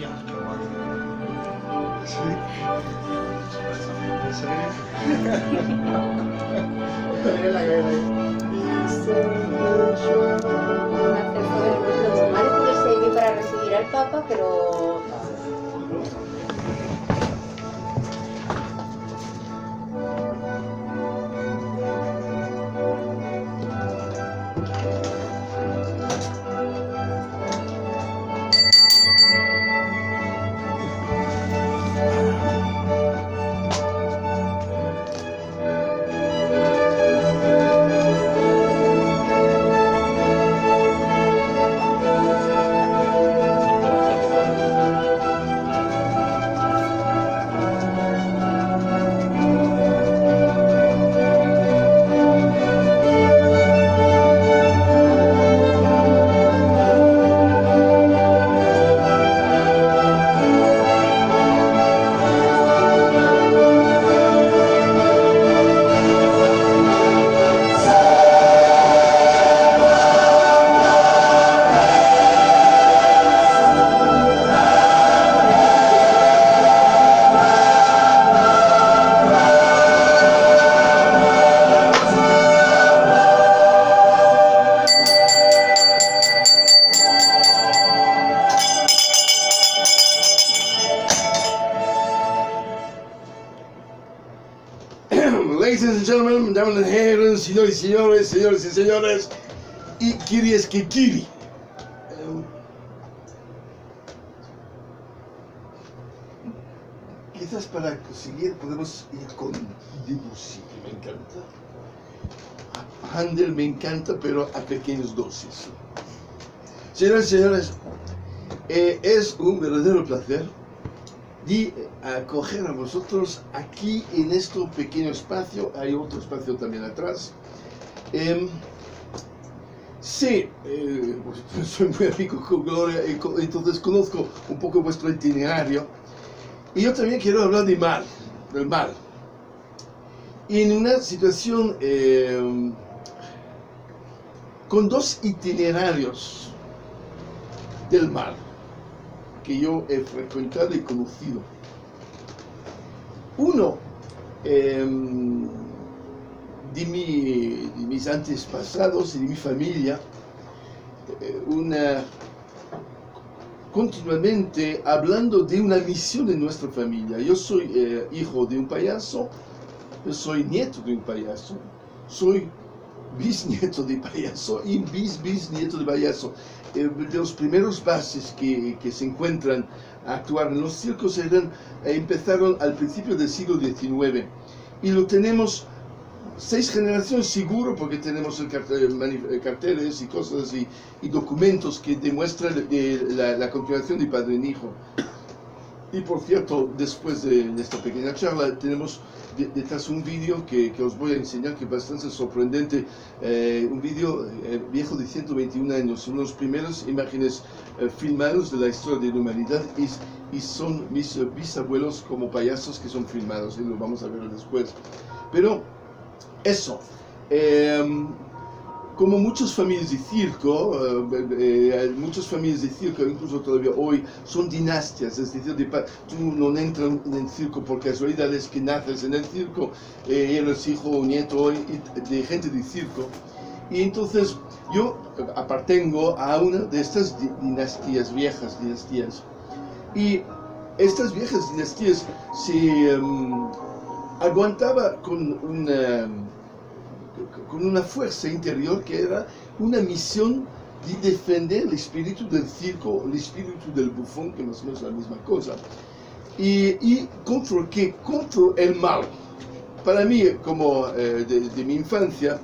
Ya, qué guay. Sí. Sí. Mira la cara ahí. Los mártires se vi para recibir al Papa, pero Ladies and gentlemen, damas y herren, señores y señores, señores y señores, y Kyries que Kiri. Quizás para seguir podemos ir con Debussy, que me encanta. Handel me encanta, pero a pequeñas dosis. Señoras y señores, es un verdadero placer de acoger a vosotros aquí en este pequeño espacio. Hay otro espacio también atrás. Sí, pues soy muy amigo con Gloria, entonces conozco un poco vuestro itinerario. Y yo también quiero hablar del mal. Y en una situación con dos itinerarios del mal que yo he frecuentado y conocido. Uno de mis antepasados y de mi familia, continuamente hablando de una misión de nuestra familia. Yo soy hijo de un payaso, yo soy nieto de un payaso, soy bisnieto de payaso y bisnieto de payaso. De los primeros bases que se encuentran a actuar en los circos empezaron al principio del siglo XIX y lo tenemos 6 generaciones seguro, porque tenemos carteles y cosas y documentos que demuestran la continuación de padre en hijo. Y por cierto, después de esta pequeña charla, tenemos detrás un vídeo que os voy a enseñar, que es bastante sorprendente. Un vídeo viejo de 121 años, son los primeros imágenes filmados de la historia de la humanidad y son mis bisabuelos como payasos que son filmados, y lo vamos a ver después. Pero eso, como muchas familias de circo, incluso todavía hoy, son dinastías, es decir, tú no entras en el circo por casualidad, es que naces en el circo, eres hijo o nieto de gente de circo. Y entonces yo apartengo a una de estas viejas dinastías. Y estas viejas dinastías se aguantaba con una fuerza interior que era una misión de defender el espíritu del circo, el espíritu del bufón, que más o menos es la misma cosa. ¿Y contra qué? Contra el mal. Para mí, como de mi infancia,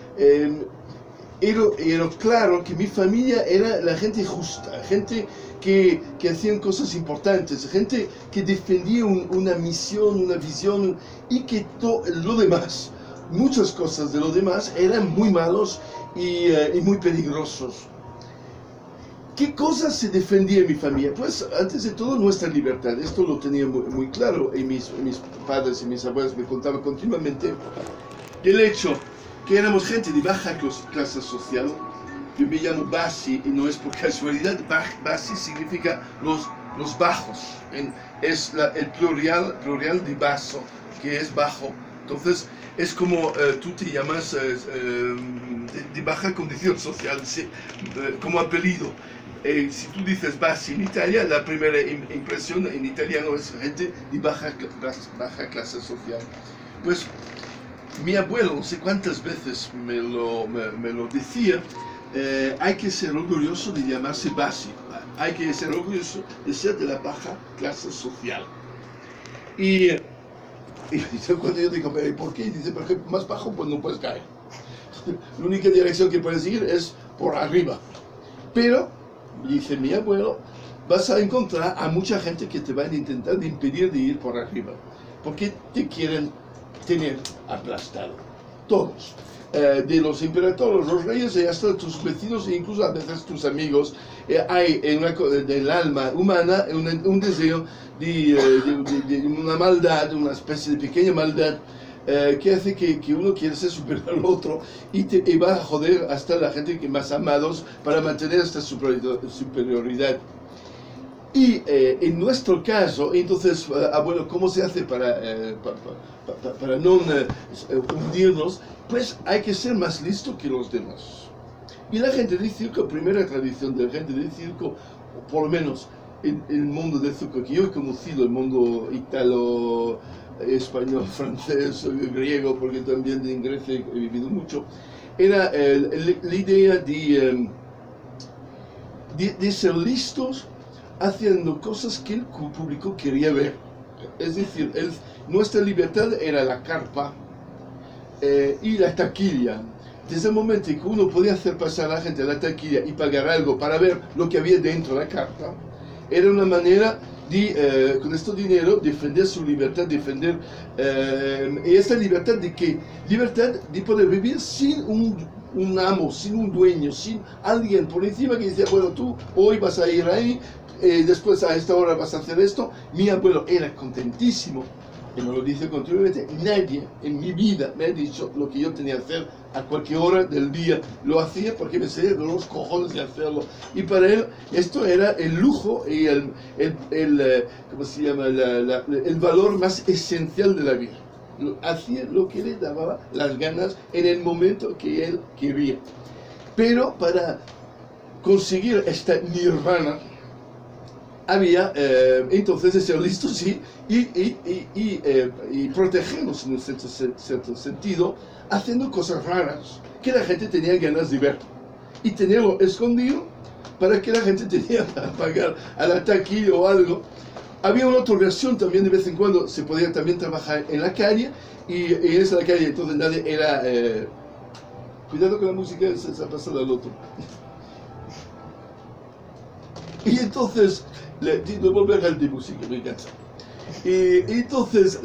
era claro que mi familia era la gente justa, gente que hacían cosas importantes, gente que defendía una misión, una visión, y que lo demás, muchas cosas de lo demás, eran muy malos y muy peligrosos. ¿Qué cosas se defendía en mi familia? Pues antes de todo nuestra libertad. Esto lo tenía muy claro, y mis padres y mis abuelos me contaban continuamente. El hecho que éramos gente de baja clase social. Yo me llamo Bassi y no es por casualidad. Bassi significa los los bajos, es el plural de basso, que es bajo. Entonces, es como tú te llamas de baja condición social, como apellido. Si tú dices Bassi en Italia, la primera impresión en italiano es gente de baja clase social. Pues mi abuelo, no sé cuántas veces me lo decía, hay que ser orgulloso de llamarse Bassi, hay que ser orgulloso de ser de la baja clase social. Y cuando yo digo, ¿pero por qué? Dice, porque más bajo pues no puedes caer. La única dirección que puedes ir es por arriba. Pero, dice mi abuelo, vas a encontrar a mucha gente que te van a intentar impedir de ir por arriba. Porque te quieren tener aplastado. Todos. De los emperadores, los reyes y hasta tus vecinos e incluso a veces tus amigos, hay en el alma humana un deseo de una maldad, una especie de pequeña maldad que hace que uno quiera ser superior al otro y va a joder hasta la gente que más amados para mantener esta superioridad. Y en nuestro caso, entonces, bueno, ¿cómo se hace para no hundirnos? Pues hay que ser más listo que los demás. Y la gente del circo, primera tradición de la gente del circo, por lo menos en el mundo del circo que yo he conocido, el mundo italo, español, francés, griego, porque también en Grecia he vivido mucho, era la idea de ser listos haciendo cosas que el público quería ver. Es decir, nuestra libertad era la carpa y la taquilla. Desde el momento en que uno podía hacer pasar a la gente a la taquilla y pagar algo para ver lo que había dentro de la carpa, era una manera de, con este dinero, defender su libertad, defender y esta libertad de que libertad de poder vivir sin un amo, sin un dueño, sin alguien por encima que decía, bueno, tú hoy vas a ir ahí, después a esta hora vas a hacer esto. Mi abuelo era contentísimo, y me lo dice continuamente, nadie en mi vida me ha dicho lo que yo tenía que hacer a cualquier hora del día. Lo hacía porque me salía de los cojones de hacerlo. Y para él esto era el lujo y ¿cómo se llama? El valor más esencial de la vida. Hacía lo que le daba las ganas en el momento que él quería. Pero para conseguir esta nirvana, había entonces de ser listos y protegernos en un cierto sentido, haciendo cosas raras que la gente tenía ganas de ver y tenerlo escondido para que la gente tenía que pagar a la taquilla o algo. Había una otra versión también, de vez en cuando se podía también trabajar en la calle y en esa calle entonces nadie era cuidado con la música, se ha pasado al otro. Y entonces, no volver al de música, me encanta. Y entonces,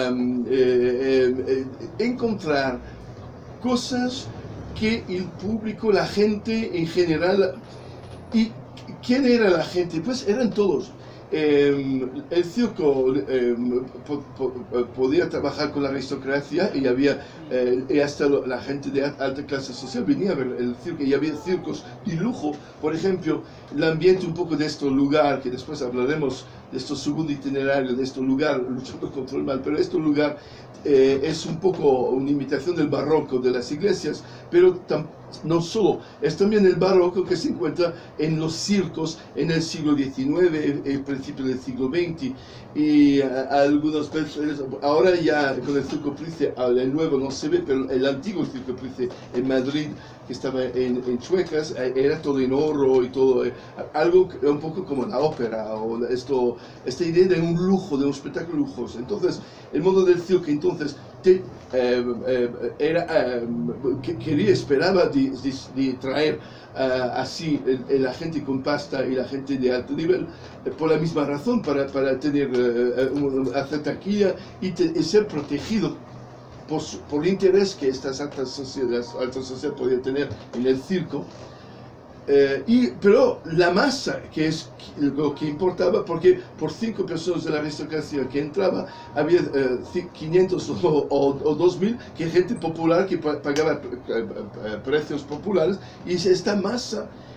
encontrar cosas que el público, la gente en general, ¿y quién era la gente? Pues eran todos. El circo podía trabajar con la aristocracia y había y hasta la gente de alta clase social venía a ver el circo y había circos de lujo. Por ejemplo, el ambiente un poco de este lugar, que después hablaremos de este segundo itinerario, de este lugar luchando contra el mal, pero este lugar es un poco una imitación del barroco de las iglesias, pero no solo, es también el barroco que se encuentra en los circos en el siglo XIX, el principio del siglo XX, y algunas veces, ahora ya con el Circo Price, el nuevo no se ve, pero el antiguo Circo Price en Madrid, que estaba en Chuecas, era todo en oro y todo, algo un poco como la ópera, o esta idea de un lujo, de un espectáculo lujoso. Entonces, el mundo del circo, entonces, esperaba de traer así la gente con pasta y la gente de alto nivel por la misma razón, para tener hacer taquilla y ser protegido por el interés que estas altas sociedades podían tener en el circo. Pero la masa, que es lo que importaba, porque por 5 personas de la aristocracia que entraba, había 500 o 2000 que gente popular que pagaba precios populares, y esta masa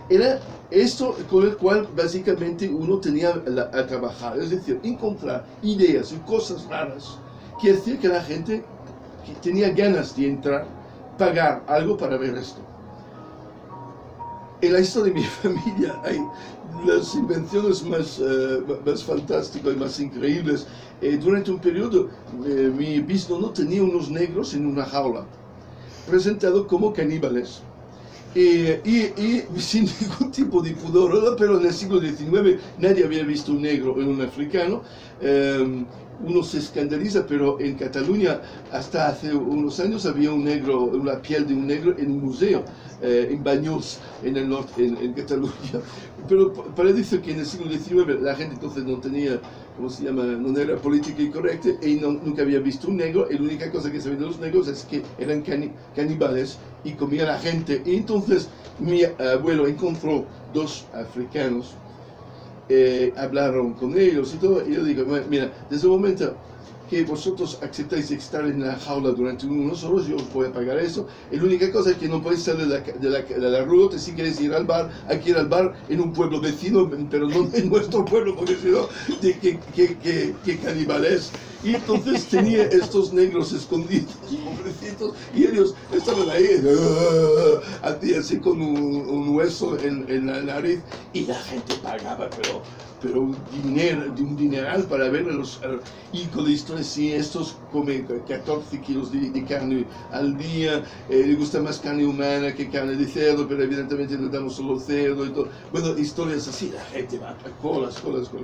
era esto con el cual básicamente uno tenía a trabajar, es decir, encontrar ideas y cosas raras que hacía que la gente que tenía ganas de entrar, pagar algo para ver esto. En la historia de mi familia hay las invenciones más fantásticas y más increíbles. Durante un periodo, mi bisnono tenía unos negros en una jaula, presentado como caníbales. Y sin ningún tipo de pudor, pero en el siglo XIX nadie había visto un negro en un africano. Uno se escandaliza, pero en Cataluña hasta hace unos años había un negro, una piel de un negro en un museo, en Baños, en el norte, en Cataluña. Pero para decir que en el siglo XIX la gente entonces no tenía, ¿cómo se llama?, no era política incorrecta y nunca había visto un negro, y la única cosa que sabía de los negros es que eran caníbales y comían a la gente. Y entonces mi abuelo encontró dos africanos, hablaron con ellos y todo, y yo digo, mira, desde el momento que vosotros aceptáis estar en la jaula durante unos horas, yo os voy a pagar eso, y la única cosa es que no podéis salir de la ruta si queréis ir al bar, hay que ir al bar en un pueblo vecino, pero no en nuestro pueblo, porque si no, ¿qué caníbales? Y entonces tenía estos negros escondidos, pobrecitos, y ellos estaban ahí, hacía así con un hueso en la nariz, y la gente pagaba, pero un dineral para verlos. Y con la historia, sí, estos comen 14 kilos de carne al día, le gusta más carne humana que carne de cerdo, pero evidentemente le damos solo cerdo y todo. Bueno, historias así, la gente va a colas.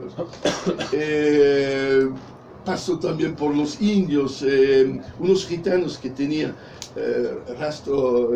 Paso también por los indios, unos gitanos que tenían rastro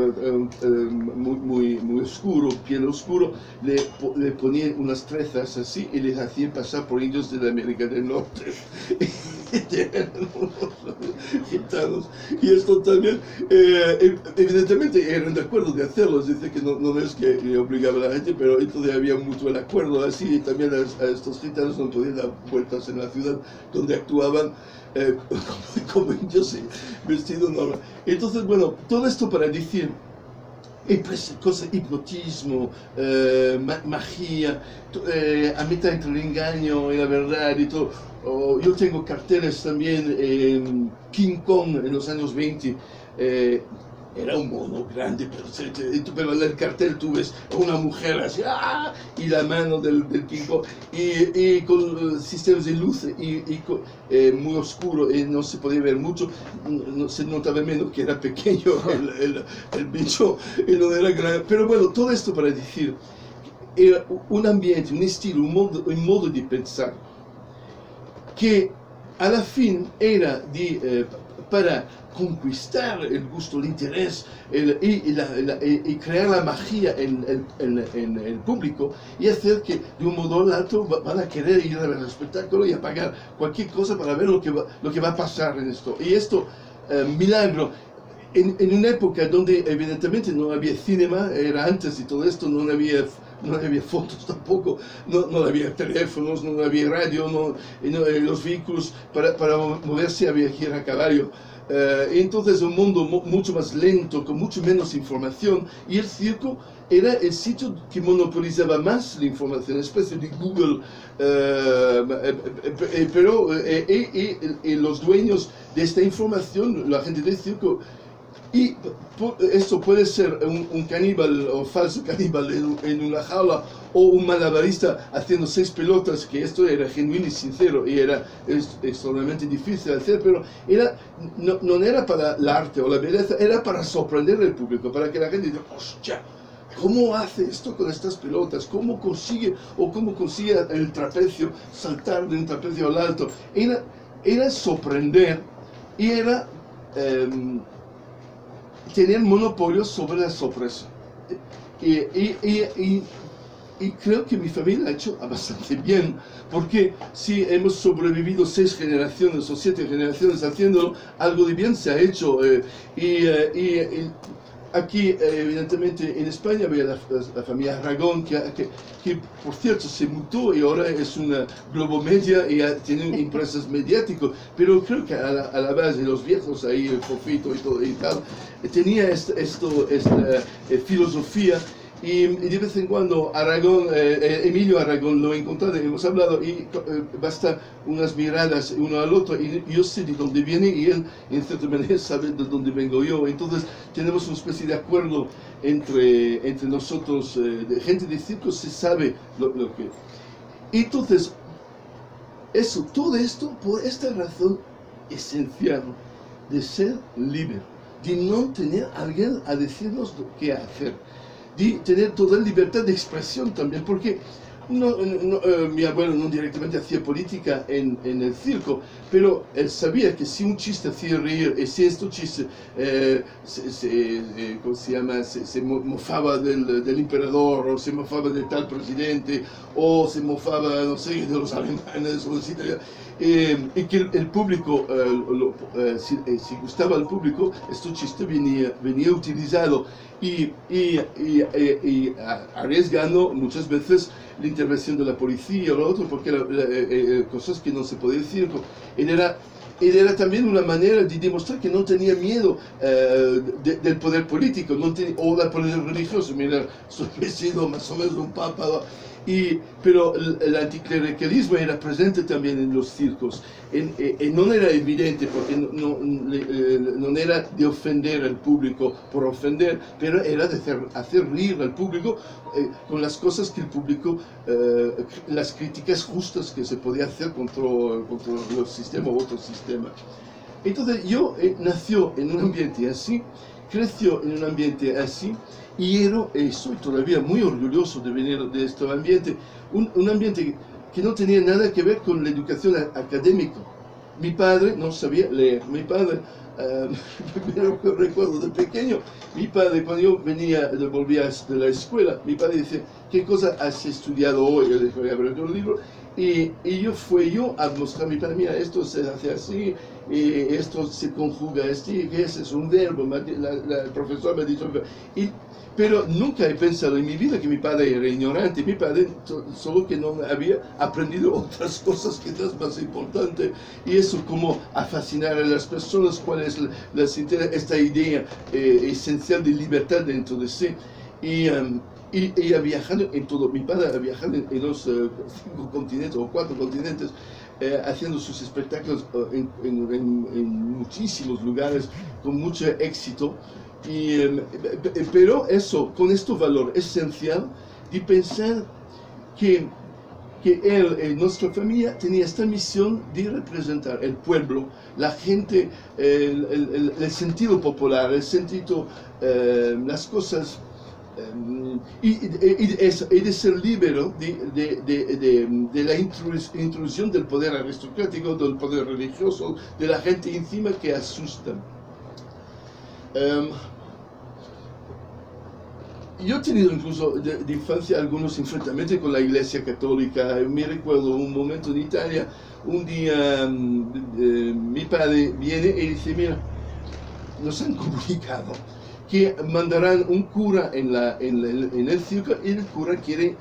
muy oscuro, piel oscuro, le ponían unas trenzas así y les hacían pasar por indios de la América del Norte. Eran unos gitanos. Y esto también, evidentemente eran de acuerdo de hacerlo, es decir, que no es que le obligaba a la gente, pero entonces había mucho el acuerdo así, y también a estos gitanos no podían dar vueltas en la ciudad donde actuaban como indios vestidos normal. Entonces, bueno, todo esto para decir, cosas, hipnotismo, magia, a mitad entre el engaño y la verdad y todo. Yo tengo carteles también en King Kong en los años 20. Era un mono grande, pero en el cartel tú ves a una mujer así, ¡ah!, y la mano del King Kong, y con sistemas de luz muy oscuro, y no se podía ver mucho, no se notaba menos que era pequeño el bicho, y no era grande. Pero bueno, todo esto para decir, era un ambiente, un estilo, un modo de pensar, que a la fin era para conquistar el gusto, el interés y crear la magia en el público, y hacer que de un modo o de otro van a querer ir a ver el espectáculo y a pagar cualquier cosa para ver lo que va a pasar en esto. Y esto, milagro, en una época donde evidentemente no había cinema, era antes y todo esto, no había fotos tampoco, no había teléfonos, no había radio, los vehículos para moverse había que ir a caballo. Entonces un mundo mucho más lento, con mucho menos información, y el circo era el sitio que monopolizaba más la información, una especie de Google, pero los dueños de esta información, la gente del circo. Y esto puede ser un caníbal o falso caníbal en una jaula, o un malabarista haciendo 6 pelotas, que esto era genuino y sincero, y era extremadamente difícil de hacer, pero no era para el arte o la belleza, era para sorprender al público, para que la gente diga, hostia, ¿cómo hace esto con estas pelotas? ¿Cómo consigue el trapecio, saltar de un trapecio al alto? Era sorprender, y era tener monopolio sobre la sorpresa. Y creo que mi familia ha hecho bastante bien, porque si hemos sobrevivido 6 generaciones o 7 generaciones haciéndolo, algo de bien se ha hecho. Aquí, evidentemente, en España había la familia Aragón, que por cierto se mutó y ahora es una Globomedia y tiene empresas mediáticas, pero creo que a la base, los viejos ahí, el Fofito y todo y tal, tenía esta filosofía, Y de vez en cuando Aragón, Emilio Aragón lo he encontrado, hemos hablado y basta unas miradas uno al otro y yo sé de dónde viene y él en cierta manera sabe de dónde vengo yo. Entonces tenemos una especie de acuerdo entre nosotros, de gente de circo se sabe lo que... Entonces, todo esto por esta razón esencial de ser libre, de no tener a alguien a decirnos qué hacer, de tener toda libertad de expresión también, porque mi abuelo no directamente hacía política en el circo, pero él sabía que si un chiste hacía reír, y si este chiste ¿cómo se llama? Se mofaba del emperador, o se mofaba de tal presidente, o se mofaba, no sé, de los alemanes o de los italianos, y que el público, si gustaba al público, este chiste venía utilizado y arriesgando muchas veces la intervención de la policía o lo otro, porque cosas que no se podía decir. Él era también una manera de demostrar que no tenía miedo del poder político o del poder religioso. Mira, soy vestido más o menos de un papa. Pero el anticlericalismo era presente también en los circos. No era evidente porque no era de ofender al público por ofender, pero era de hacer reír al público con las cosas que el público, las críticas justas que se podía hacer contra los sistemas u otros sistemas. Entonces nació en un ambiente así, creció en un ambiente así, y soy todavía muy orgulloso de venir de este ambiente, un ambiente que no tenía nada que ver con la educación académica. Mi padre no sabía leer, mi padre, recuerdo de pequeño, mi padre cuando yo volvía de la escuela, mi padre dice, ¿qué cosa has estudiado hoy? Yo le dije, voy a abrir un libro. Y fue yo a mostrar a mi padre, mira, esto se hace así, esto se conjuga así, que ese es un verbo, el profesor me ha dicho, pero nunca he pensado en mi vida que mi padre era ignorante, mi padre solo que no había aprendido otras cosas quizás más importantes, y eso como a fascinar a las personas, cuál es esta idea esencial de libertad dentro de sí. Y ha viajado en todo, mi padre ha viajado en los 5 continentes o 4 continentes, haciendo sus espectáculos en muchísimos lugares con mucho éxito, pero con este valor esencial de pensar que él, nuestra familia, tenía esta misión de representar el pueblo, la gente, el sentido popular, el sentido, las cosas, y de ser libre de la intrusión del poder aristocrático, del poder religioso, de la gente encima que asusta. Yo he tenido incluso de infancia algunos enfrentamientos con la Iglesia Católica. Me recuerdo un momento en Italia, un día mi padre viene y dice, mira, nos han comunicado que mandarán un cura en el circo, y el cura quiere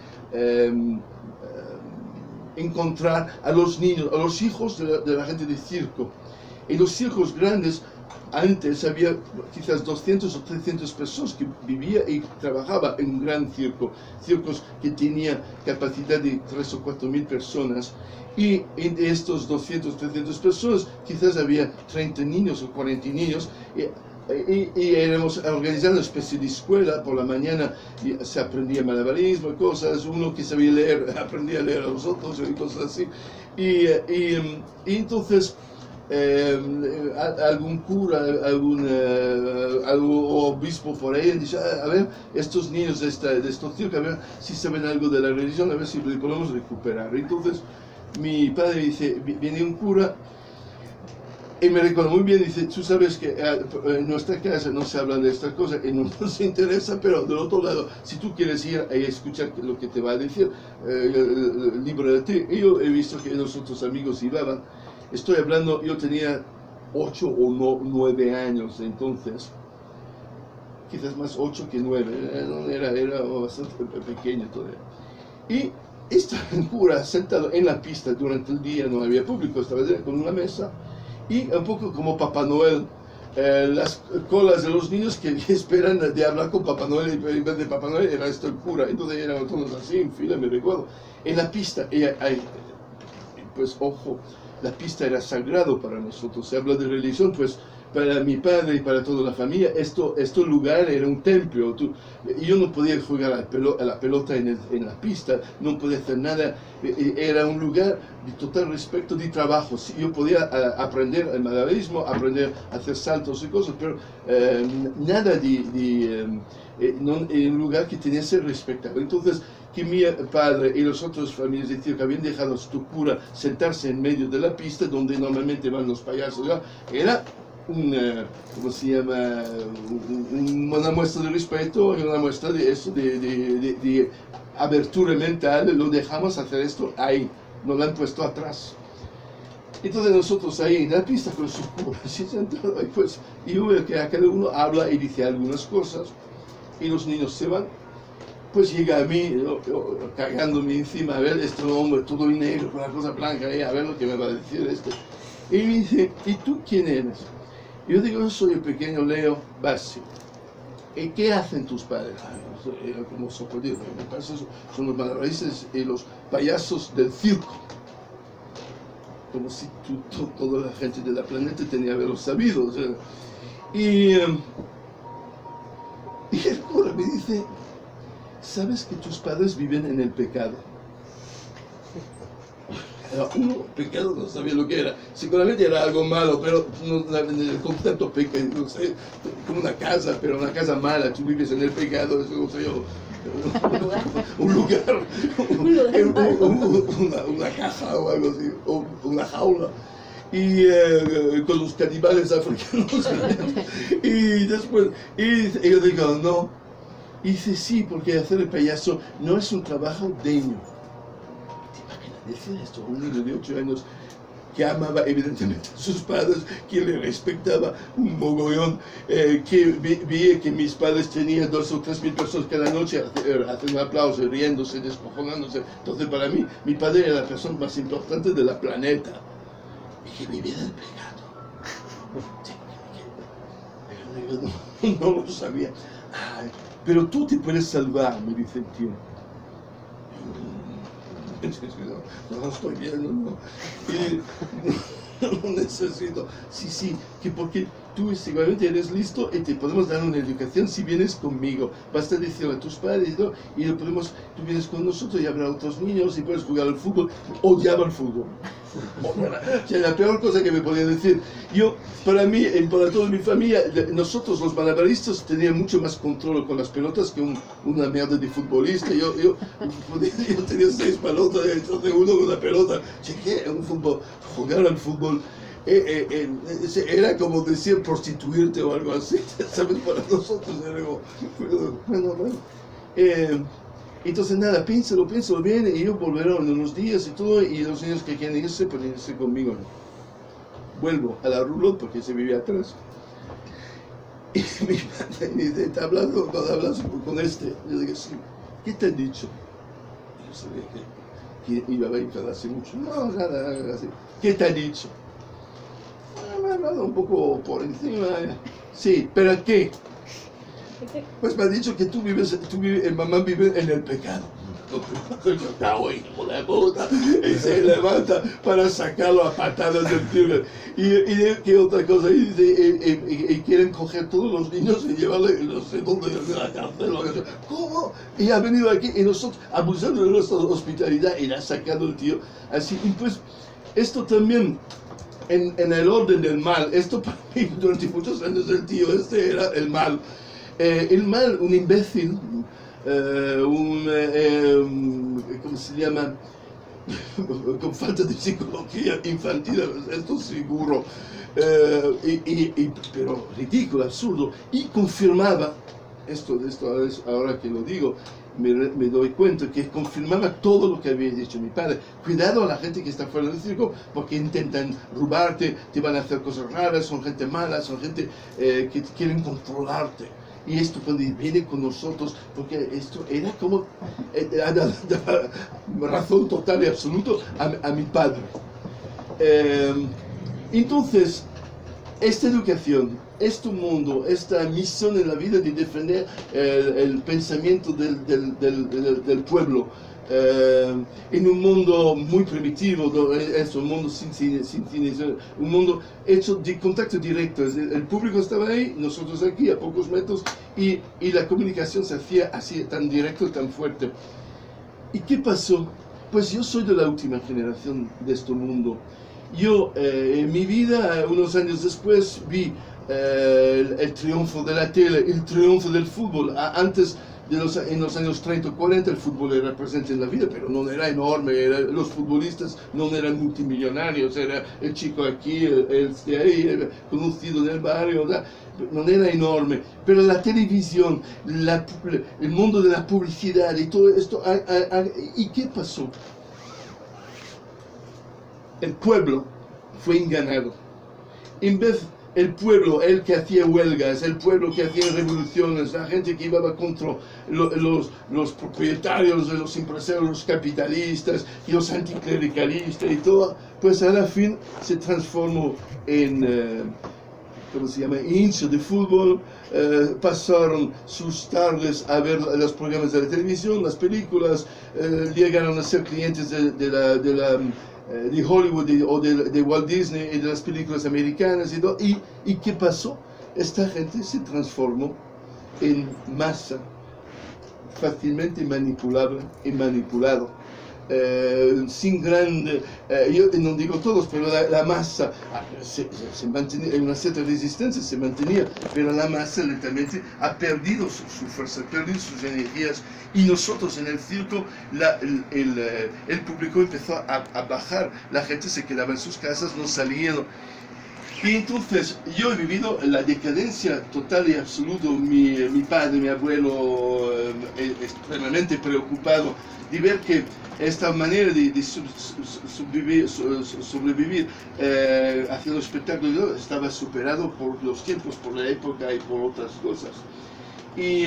encontrar a los niños, a los hijos de la gente del circo. En los circos grandes, antes había quizás 200 o 300 personas que vivían y trabajaban en un gran circo, circos que tenían capacidad de 3 o 4 mil personas, y en estos 200 o 300 personas quizás había 30 niños o 40 niños, y éramos organizando una especie de escuela. Por la mañana se aprendía malabarismo, cosas, uno que sabía leer aprendía a leer a los otros y cosas así, y entonces algún cura, algún obispo por ahí dice, a ver, estos niños de estos circos, a ver si saben algo de la religión, a ver si le podemos recuperar. Entonces mi padre dice, viene un cura, y me recuerdo muy bien, dice, tú sabes que en nuestra casa no se hablan de estas cosas y no nos interesa, pero del otro lado, si tú quieres ir a escuchar lo que te va a decir, líbrate. Y yo he visto que los otros amigos iban. Estoy hablando, yo tenía 8 o 9 años entonces, quizás más 8 que 9, era bastante pequeño todavía. Y estaba el cura sentado en la pista durante el día, no había público, estaba con una mesa, y un poco como Papá Noel, las colas de los niños que esperan de hablar con Papá Noel, y en vez de Papá Noel era esto el cura. Entonces eran todos así, en fila, me recuerdo. En la pista, pues ojo, la pista era sagrado para nosotros. Se habla de religión, pues para mi padre y para toda la familia, este lugar era un templo. Yo no podía jugar a la pelota en la pista, no podía hacer nada. Era un lugar de total respeto de trabajo. Sí, yo podía aprender el malabarismo, aprender a hacer saltos y cosas, pero nada en un lugar que tenía que ser respetado. Entonces, que mi padre y los otros familias decían que habían dejado a su cura sentarse en medio de la pista donde normalmente van los payasos, era ¿cómo se llama? Una muestra de respeto y una muestra de eso, de abertura mental. Lo dejamos hacer esto ahí, nos lo han puesto atrás. Entonces nosotros ahí en la pista con su cura, así sentado, y pues yo veo que a cada uno habla y dice algunas cosas, y los niños se van. Pues llega a mí, yo cagándome encima, a ver, este hombre todo en negro, con la cosa blanca, ahí, a ver lo que me va a decir este. Y me dice, ¿y tú quién eres? Y yo digo, yo soy el pequeño Leo Bassi. ¿Y qué hacen tus padres? Era como socorrido, me parece, son los malabaristas y los payasos del circo. Como si toda la gente de la planeta tenía que haberlo sabido. O sea. Y el cura me dice, ¿sabes que tus padres viven en el pecado? Pecado no sabía lo que era. Seguramente era algo malo, pero el concepto pecado, no sé, como una casa, pero una casa mala, tú vives en el pecado, eso no sé yo. Un lugar, una caja o algo así, o una jaula. Y con los caníbales africanos. Y después, y yo digo, no. Y dice, sí, porque hacer el payaso no es un trabajo digno. ¿Te imaginas decir esto? Un niño de 8 años que amaba evidentemente a sus padres, que le respetaba un mogollón, que veía que mis padres tenían 2 o 3 mil personas cada noche haciendo aplausos, riéndose, descojonándose. Entonces para mí, mi padre era la persona más importante de la planeta. Y que vivía del pecado. No lo sabía. Ay, pero tú te puedes salvar, me dice el tío. No estoy bien, no. No necesito. Sí, que porque tú seguramente eres listo y te podemos dar una educación si vienes conmigo. Basta decirle a tus padres, ¿no? Y tú vienes con nosotros y habrá otros niños y puedes jugar al fútbol. Odiaba el fútbol. O sea, la peor cosa que me podía decir. Para mí y para toda mi familia, nosotros los malabaristas teníamos mucho más control con las pelotas que una mierda de futbolista. Yo tenía 6 pelotas y entonces uno con la pelota. Chequé un fútbol, jugar al fútbol. Era como decir prostituirte o algo así, ¿sabes? Para nosotros era como, bueno. Entonces nada, piénsalo bien y yo volveré en unos días y todo, y los niños que quieren irse pueden irse conmigo. Vuelvo a la roulotte porque se vivía atrás. Y mi padre me dice, ¿te hablando cuando hablas con este? Yo digo, sí. ¿Qué te han dicho? Yo sabía que iba a enfadarse mucho. No, nada, así. ¿Qué te han dicho? Me ha hablado un poco por encima. Sí, ¿pero qué? Pues me ha dicho que mamá vive en el pecado. Hijo de puta, y se levanta para sacarlo a patadas del tío. Y ¿qué otra cosa? Y quieren coger todos los niños y llevarle, no sé dónde, a la cárcel. ¿Cómo? Y ha venido aquí y nosotros, abusando de nuestra hospitalidad, y le ha sacado el tío. Así, y pues, esto también, en el orden del mal, esto para mí, durante muchos años, el tío este era el mal. Un imbécil, ¿cómo se llama? Con falta de psicología infantil, esto seguro, pero ridículo, absurdo, y confirmaba, esto ahora que lo digo, me doy cuenta que confirmaba todo lo que había dicho mi padre. Cuidado a la gente que está fuera del circo, porque intentan robarte, te van a hacer cosas raras, son gente mala, son gente que quieren controlarte. Y esto cuando viene con nosotros, porque esto era como razón total y absoluta a mi padre. Entonces, esta educación, este mundo, esta misión en la vida de defender el pensamiento del pueblo, en un mundo muy primitivo, es un mundo sin un mundo hecho de contacto directo. El público estaba ahí, nosotros aquí a pocos metros, y la comunicación se hacía así, tan directo, tan fuerte. ¿Y qué pasó? Pues yo soy de la última generación de este mundo. Yo, en mi vida, unos años después, vi el triunfo de la tele, el triunfo del fútbol. Antes, en los años 30 o 40, el fútbol era presente en la vida, pero no era enorme. Los futbolistas no eran multimillonarios, era el chico aquí, el de ahí, conocido en el barrio, no era enorme. Pero la televisión, el mundo de la publicidad y todo esto, ¿y qué pasó? El pueblo fue engañado. En vez el pueblo, el que hacía huelgas, el pueblo que hacía revoluciones, la gente que iba contra los propietarios, los empresarios, los capitalistas y los anticlericalistas y todo, pues a la fin se transformó en ¿cómo se llama?, hincha de fútbol. Pasaron sus tardes a ver los programas de la televisión, las películas, llegaron a ser clientes de Hollywood o de Walt Disney y de las películas americanas y todo. ¿Y qué pasó? Esta gente se transformó en masa, fácilmente manipulable y manipulado. Sin grande, yo no digo todos, pero la masa se mantenía, en una cierta resistencia se mantenía, pero la masa lentamente ha perdido su fuerza, ha perdido sus energías, y nosotros en el circo, el público empezó a bajar, la gente se quedaba en sus casas, no salía. Y entonces yo he vivido la decadencia total y absoluta. Mi padre, mi abuelo, extremadamente preocupado de ver que esta manera de sobrevivir haciendo espectáculos estaba superado por los tiempos, por la época y por otras cosas. Y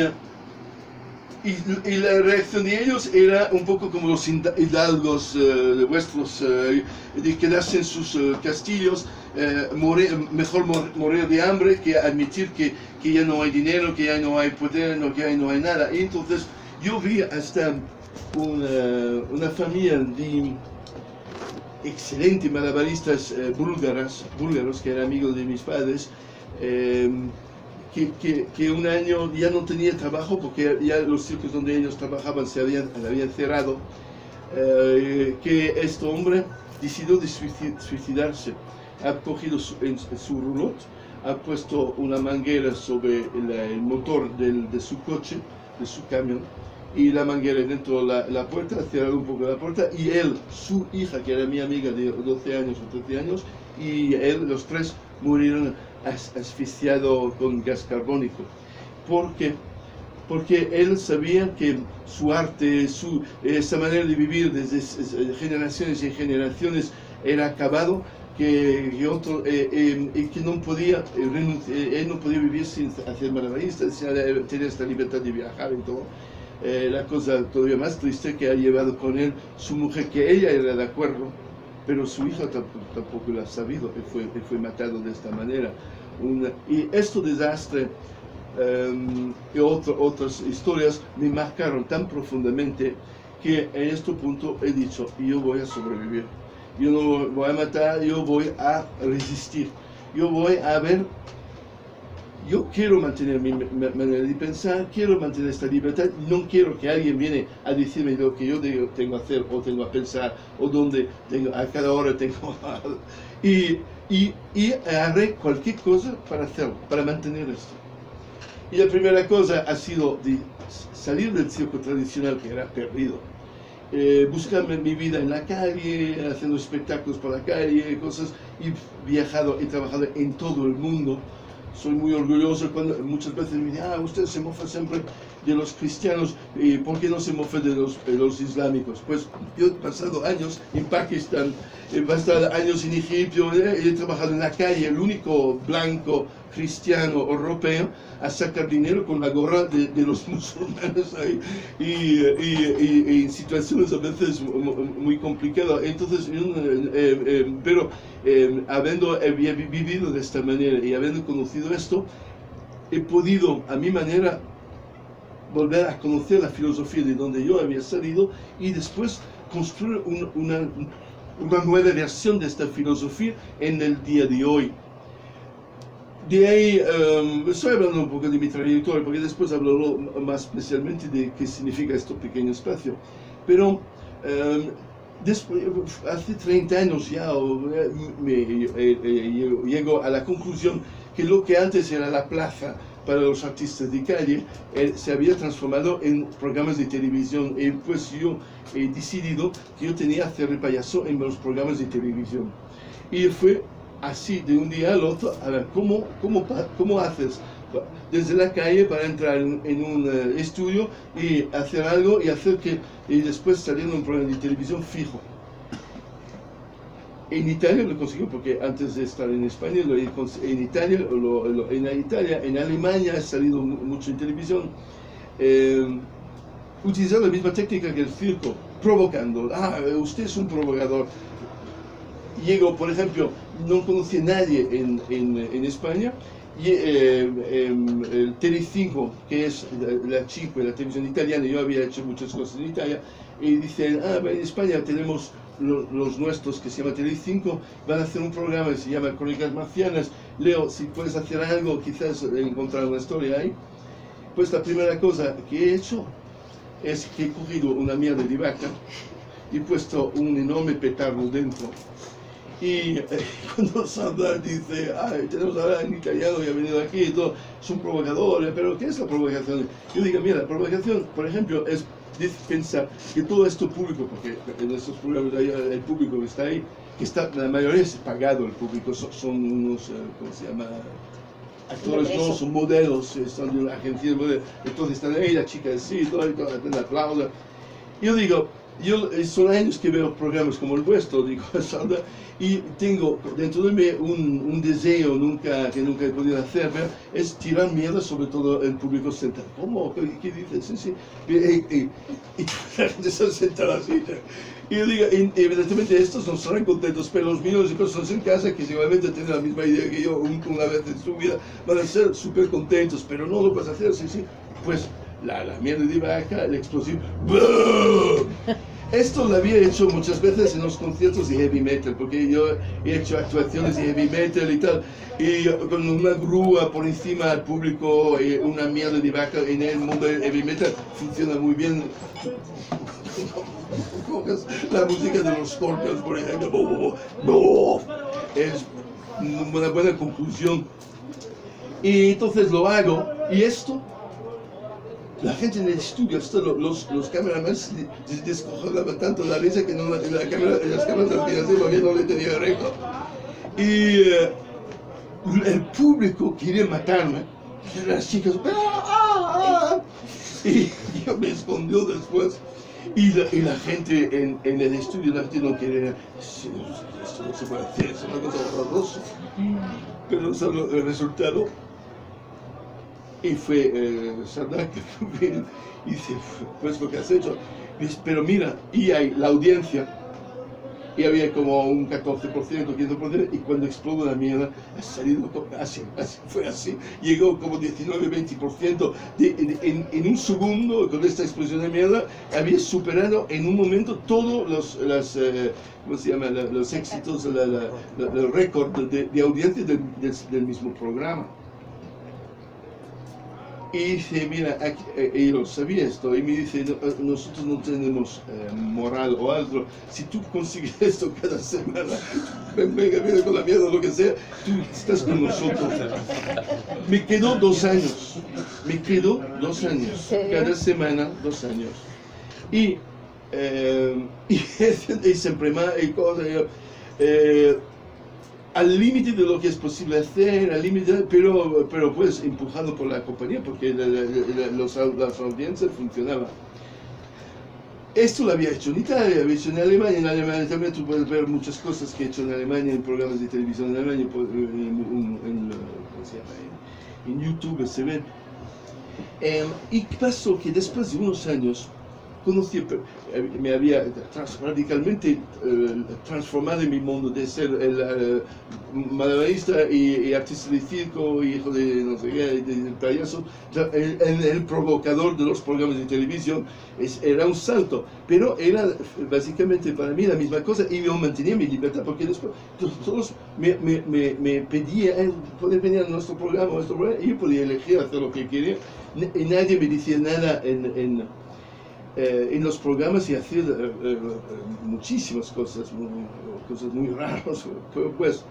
la reacción de ellos era un poco como los hidalgos vuestros, de quedarse en sus castillos, mejor morir de hambre que admitir que ya no hay dinero, que ya no hay poder, que ya no hay nada. Y entonces yo vi hasta una familia de excelentes malabaristas búlgaros, que eran amigos de mis padres, que un año ya no tenía trabajo porque ya los circos donde ellos trabajaban se habían cerrado, que este hombre decidió de suicidarse. Ha cogido su roulotte, ha puesto una manguera sobre el motor de su coche, de su camión, y la manguera dentro de la puerta, ha cerrado un poco la puerta, y él, su hija, que era mi amiga de 12 años o 13 años, y él, los tres murieron asfixiados con gas carbónico. Porque él sabía que su arte, esa manera de vivir desde generaciones y generaciones era acabado, que no podía él no podía vivir sin hacer malabaristas, sin tener esta libertad de viajar y todo. La cosa todavía más triste que ha llevado con él su mujer, que ella era de acuerdo, pero su hijo tampoco lo ha sabido, y fue matado de esta manera. Y este desastre y otras historias me marcaron tan profundamente que en este punto he dicho: yo voy a sobrevivir, yo no voy a matar, yo voy a resistir, yo voy a ver. Yo quiero mantener mi manera de pensar, quiero mantener esta libertad, no quiero que alguien viene a decirme lo que yo tengo que hacer o tengo que pensar, o dónde a cada hora tengo y haré cualquier cosa para hacerlo, para mantener esto. Y la primera cosa ha sido de salir del circo tradicional, que era perdido, buscarme mi vida en la calle, haciendo espectáculos por la calle, cosas, y he trabajado en todo el mundo. Soy muy orgulloso cuando muchas veces me dicen: usted se mofa siempre de los cristianos, ¿por qué no se mofa de los islámicos? Pues yo he pasado años en Pakistán, he pasado años en Egipto, he trabajado en la calle, el único blanco cristiano europeo a sacar dinero con la gorra de los musulmanes ahí y en situaciones a veces muy complicadas. Entonces, pero habiendo vivido de esta manera y habiendo conocido esto, he podido a mi manera volver a conocer la filosofía de donde yo había salido y después construir una nueva versión de esta filosofía en el día de hoy. De ahí, estoy hablando un poco de mi trayectoria, porque después hablaré más especialmente de qué significa este pequeño espacio. Pero después, hace 30 años ya llego a la conclusión que lo que antes era la plaza para los artistas de calle se había transformado en programas de televisión, y pues yo he decidido que yo tenía que hacer el payaso en los programas de televisión. Y fue así, de un día al otro, a ver, ¿cómo haces desde la calle para entrar en un estudio y hacer algo y después salir en un programa de televisión fijo? En Italia lo consiguió porque antes de estar en España, en Italia, en Alemania he salido mucho en televisión, utilizando la misma técnica que el circo, provocando. Usted es un provocador. Llego, por ejemplo, no conocía a nadie en España, y el Telecinco, que es la 5, la televisión italiana, yo había hecho muchas cosas en Italia, y dicen, en España tenemos los nuestros que se llama Telecinco, van a hacer un programa que se llama Crónicas Marcianas. Leo, si puedes hacer algo, quizás encontrar una historia ahí. Pues la primera cosa que he hecho es que he cogido una mierda de vaca y he puesto un enorme petardo dentro. Y cuando Sandra dice, tenemos a hablar en italiano y ha venido aquí y todo, es un provocador, pero ¿qué es la provocación? Yo digo, mira, la provocación, por ejemplo, es pensar que todo esto público, porque en estos programas el público que está ahí, la mayoría es pagado el público, son unos, ¿cómo se llama? Actores, no, son modelos, son de una agencia de modelos, entonces están ahí, la chica así, todo el aplauso. Yo digo, son años que veo programas como el vuestro, digo, Sandra, y tengo dentro de mí un deseo que nunca he podido hacer, pero es tirar miedo sobre todo el público sentado. ¿Cómo? ¿Qué dices? Sí, sí. Y la gente se senta así. Y yo digo, evidentemente estos no estarán contentos, pero los millones de personas en casa que seguramente tienen la misma idea que yo una vez en su vida van a ser súper contentos, pero no lo puedes hacer, sí, sí. Pues la mierda de vaca, el explosivo. ¡Bum! Esto lo había hecho muchas veces en los conciertos de heavy metal, porque yo he hecho actuaciones de heavy metal y tal, y con una grúa por encima al público, una mierda de vaca en el mundo de heavy metal funciona muy bien. Coges la música de los Scorpions, por ejemplo, es una buena conclusión. Y entonces lo hago, y esto, la gente en el estudio, los cameramen se descojonaban tanto la risa que las cámaras al final todavía no le tenía arreglo. Y el público quería matarme, las chicas, y yo me escondió después. Y la gente en el estudio, la gente no quería, esto no se puede hacer, es una cosa horrorosa. Pero solo el resultado. Y fue Sandra que y dice, pues lo que has hecho. Dice, pero mira, y hay la audiencia, y había como un 14%, 15%, y cuando explotó la mierda, ha salido así, fue así. Llegó como 19-20%. En un segundo, con esta explosión de mierda, había superado en un momento todos ¿cómo se llama? Los éxitos, el récord de audiencia del mismo programa. Y dice, mira, y lo sabía esto, y me dice, nosotros no tenemos moral o algo, si tú consigues esto cada semana, venga con la mierda o lo que sea, tú estás con nosotros. Me quedó 2 años, cada semana 2 años. Y siempre más, y cosas, al límite de lo que es posible hacer, al límite, pero pues empujado por la compañía, porque las audiencias funcionaban. Esto lo había hecho en Italia, lo había hecho en Alemania. En Alemania también tú puedes ver muchas cosas que he hecho en Alemania, en programas de televisión en Alemania, ¿cómo se llama? En YouTube se ven. Y pasó que después de unos años conocí, me había radicalmente transformado en mi mundo de ser el malabarista y artista de circo, hijo de no sé qué, de payaso, en el provocador de los programas de televisión. Era un salto, pero era básicamente para mí la misma cosa y yo mantenía mi libertad porque después todos me pedían poder venir a nuestro programa, y yo podía elegir hacer lo que quería y nadie me decía nada en los programas y hacer muchísimas cosas, cosas muy raras. Pues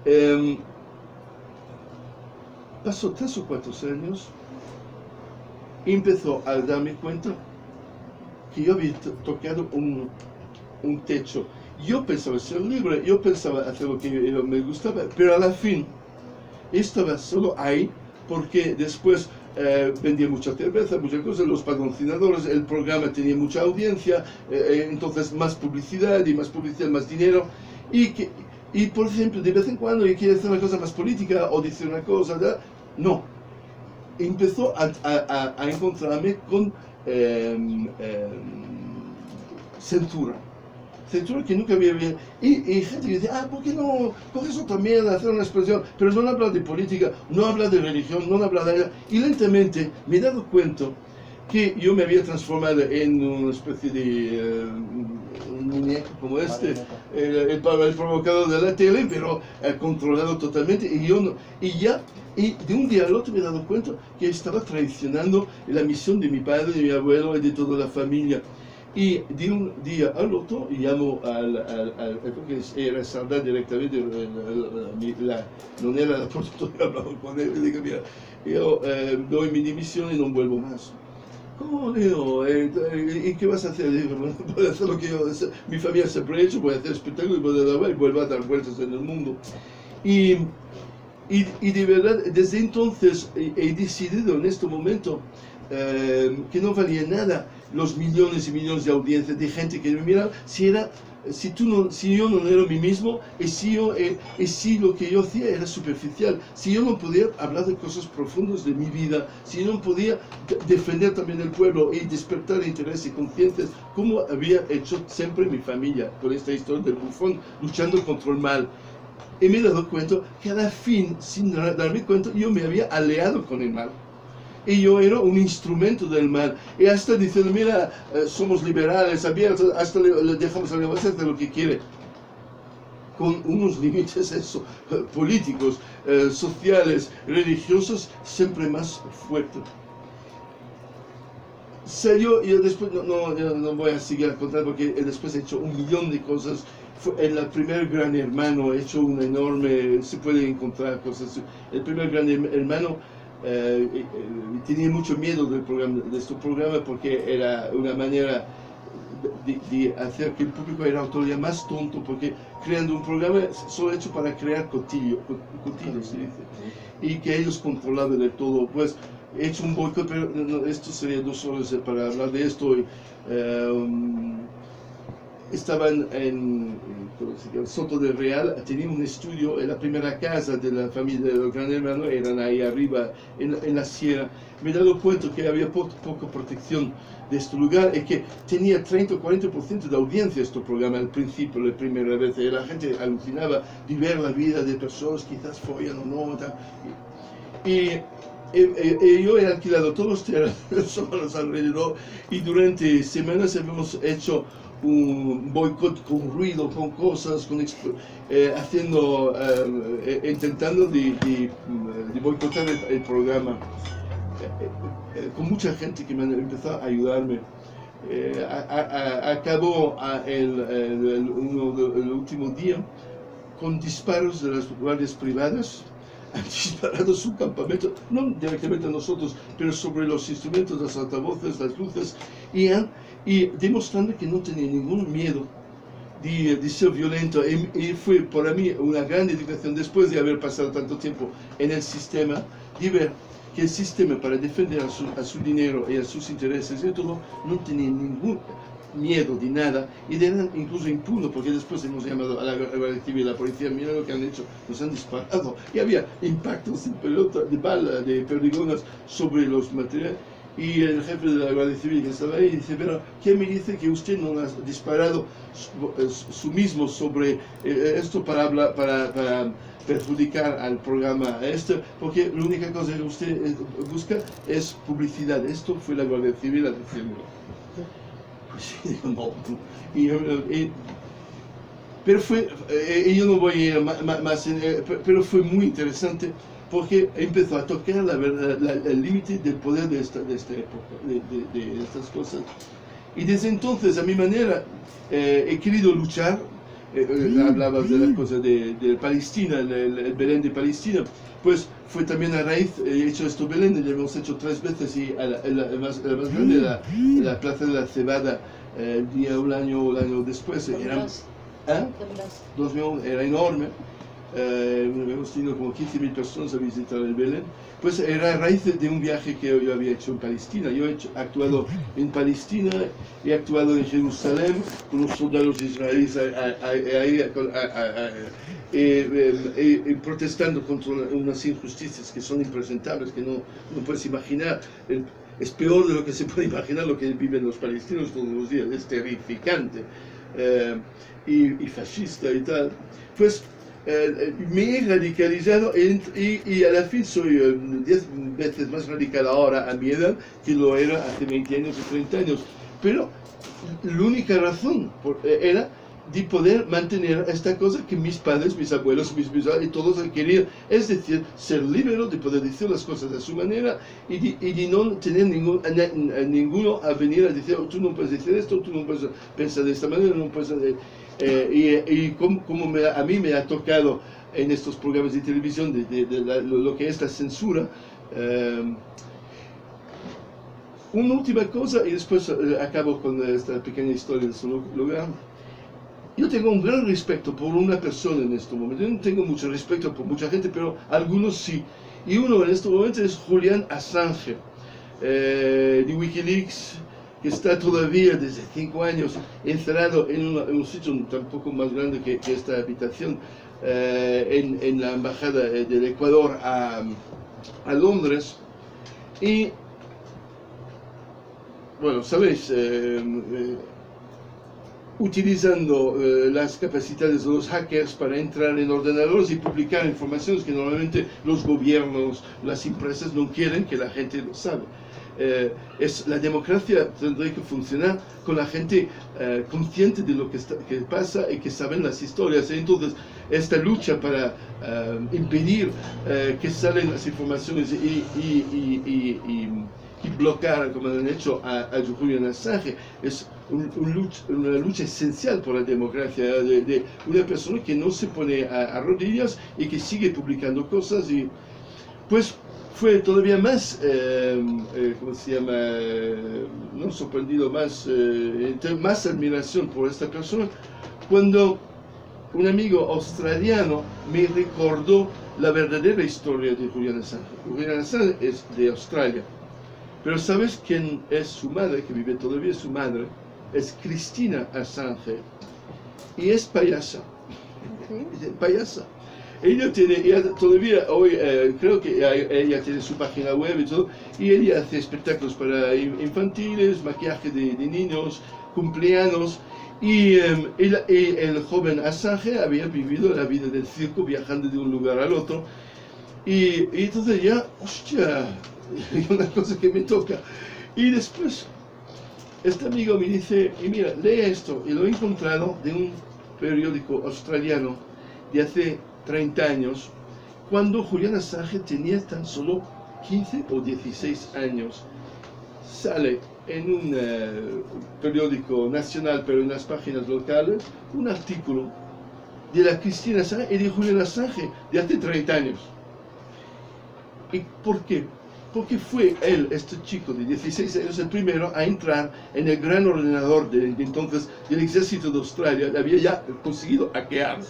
pasó 3 o 4 años y empezó a darme cuenta que yo había tocado un techo. Yo pensaba ser libre, yo pensaba hacer lo que me gustaba, pero a la fin estaba solo ahí porque después vendía mucha cerveza, muchas cosas, los patrocinadores, el programa tenía mucha audiencia, entonces más publicidad, más dinero, y por ejemplo, de vez en cuando yo quería hacer una cosa más política o decir una cosa, no. Empezó a encontrarme con censura que nunca había visto. Y gente que dice, ¿por qué no coges otra mierda, hacer una expresión? Pero no habla de política, no habla de religión, no habla de nada. Y lentamente me he dado cuenta que yo me había transformado en una especie de un muñeco como este, el provocador de la tele, pero controlado totalmente. Y de un día al otro me he dado cuenta que estaba traicionando la misión de mi padre, de mi abuelo y de toda la familia. Y de un día al otro llamo porque era Sardà directamente, no era la productora, hablaba con él y le digo, mira, yo doy mi dimisión y no vuelvo más. ¿Cómo digo? ¿Y qué vas a hacer? Digo, bueno, voy a hacer lo que mi familia siempre ha hecho, voy a hacer espectáculos y vuelvo a dar vueltas en el mundo. Y de verdad, desde entonces he decidido en este momento que no valía nada los millones y millones de audiencias de gente que me miraba si yo no era mí mismo y si lo que yo hacía era superficial, si yo no podía hablar de cosas profundas de mi vida, si yo no podía defender también el pueblo y despertar interés y conciencias como había hecho siempre mi familia con esta historia del bufón luchando contra el mal. Y me he dado cuenta que a la fin, sin darme cuenta, yo me había aliado con el mal. Y yo era un instrumento del mal. Y hasta diciendo, mira, somos liberales, abiertos, hasta le dejamos a la hacer lo que quiere. Con unos límites políticos, sociales, religiosos, siempre más fuertes. Yo después no voy a seguir contando porque después he hecho un millón de cosas. En el primer Gran Hermano he hecho un enorme, se puede encontrar cosas. El primer Gran Hermano tenía mucho miedo de este programa porque era una manera de hacer que el público era todavía más tonto, porque creando un programa solo hecho para crear cotillos, se dice, y que ellos controlaban de todo. Pues he hecho un boicot, pero esto sería 2 horas para hablar de esto. Estaban en Soto del Real, tenía un estudio, en la primera casa de la familia del Gran Hermano, eran ahí arriba en la sierra. Me he dado cuenta que había poca protección de este lugar y que tenía 30 o 40% de audiencia este programa al principio, la primera vez. Y la gente alucinaba de ver la vida de personas, quizás follan o no. Y yo he alquilado todos los terrenos alrededor y durante semanas hemos hecho un boicot con ruido, con cosas, intentando de boicotar el programa. Con mucha gente que me ha empezado a ayudarme. Acabó el último día con disparos de las guardias privadas. Han disparado su campamento, no directamente a nosotros, pero sobre los instrumentos, los altavoces, las luces, y demostrando que no tenía ningún miedo de ser violento. Y fue para mí una gran educación, después de haber pasado tanto tiempo en el sistema, de ver que el sistema, para defender a su dinero y a sus intereses y todo, no tenía miedo de nada, y eran incluso impunes, porque después hemos llamado a la Guardia Civil, a la policía, mira lo que han hecho, nos han disparado, y había impactos de pelota, de bala, de perdigones sobre los materiales. Y el jefe de la Guardia Civil que estaba ahí dice, pero ¿quién me dice que usted no ha disparado su mismo sobre esto para perjudicar al programa esto? Porque la única cosa que usted busca es publicidad. Esto fue la Guardia Civil a decirlo. Pues sí, digo, no. Pero fue, yo no voy a ir más, pero fue muy interesante, porque empezó a tocar el límite del poder de esta época, de estas cosas. Y desde entonces, a mi manera, he querido luchar. Hablabas de la cosa de Palestina, el Belén de Palestina. Pues fue también a raíz, he hecho estos Belén, ya hemos hecho 3 veces, y la más grande, la Plaza de la Cebada, un año después. Era, 2000, era enorme. Hemos tenido como 15.000 personas a visitar el Belén. Pues era a raíz de un viaje que yo había hecho en Palestina. Yo he actuado en Palestina, he actuado en Jerusalén con los soldados israelíes protestando contra unas injusticias que son impresentables, que no puedes imaginar. Es peor de lo que se puede imaginar lo que viven los palestinos todos los días. Es terrificante y fascista y tal. Pues me he radicalizado y a la fin soy 10 veces más radical ahora a mi edad que lo era hace 20 años o 30 años. Pero la única razón era de poder mantener esta cosa que mis padres, mis abuelos, mis bisagros y todos querían, es decir, ser libre de poder decir las cosas a su manera y de no tener ninguno a venir a decir, oh, tú no puedes decir esto, tú no puedes pensar de esta manera, no puedes... y como a mí me ha tocado en estos programas de televisión lo que es la censura. Una última cosa y después acabo con esta pequeña historia de su lugar. Yo tengo un gran respeto por una persona en este momento. Yo no tengo mucho respeto por mucha gente, pero algunos sí. Y uno en este momento es Julian Assange, de Wikileaks, que está todavía desde 5 años encerrado en un sitio tampoco más grande que esta habitación, en la embajada del Ecuador a Londres. Y bueno, sabéis, utilizando las capacidades de los hackers para entrar en ordenadores y publicar informaciones que normalmente los gobiernos, las empresas no quieren que la gente lo sabe. La democracia tendría que funcionar con la gente consciente de lo que pasa y que saben las historias. Entonces, esta lucha para impedir que salen las informaciones y bloquear, como han hecho a Julian Assange, es una lucha esencial por la democracia, de una persona que no se pone a rodillas y que sigue publicando cosas. Y pues fue todavía más, ¿cómo se llama? No sorprendido, más admiración por esta persona, cuando un amigo australiano me recordó la verdadera historia de Julian Assange. Julian Assange es de Australia. Pero ¿sabes quién es su madre, que vive todavía? Su madre es Cristina Assange y es payasa. Payasa. Ella todavía hoy, creo que ella tiene su página web y todo, y ella hace espectáculos para infantiles, maquillaje de niños, cumpleaños. Y el joven Assange había vivido la vida del circo, viajando de un lugar al otro. Y entonces ya, hostia, una cosa que me toca. Y después, este amigo me dice, y mira, lee esto. Y lo he encontrado de un periódico australiano de hace 30 años, cuando Julian Assange tenía tan solo 15 o 16 años. Sale en un periódico nacional, pero en las páginas locales, un artículo de la Cristina Assange y de Julian Assange de hace 30 años. ¿Y por qué? Porque fue él, este chico de 16 años, el primero a entrar en el gran ordenador de entonces del ejército de Australia. Había ya conseguido hackear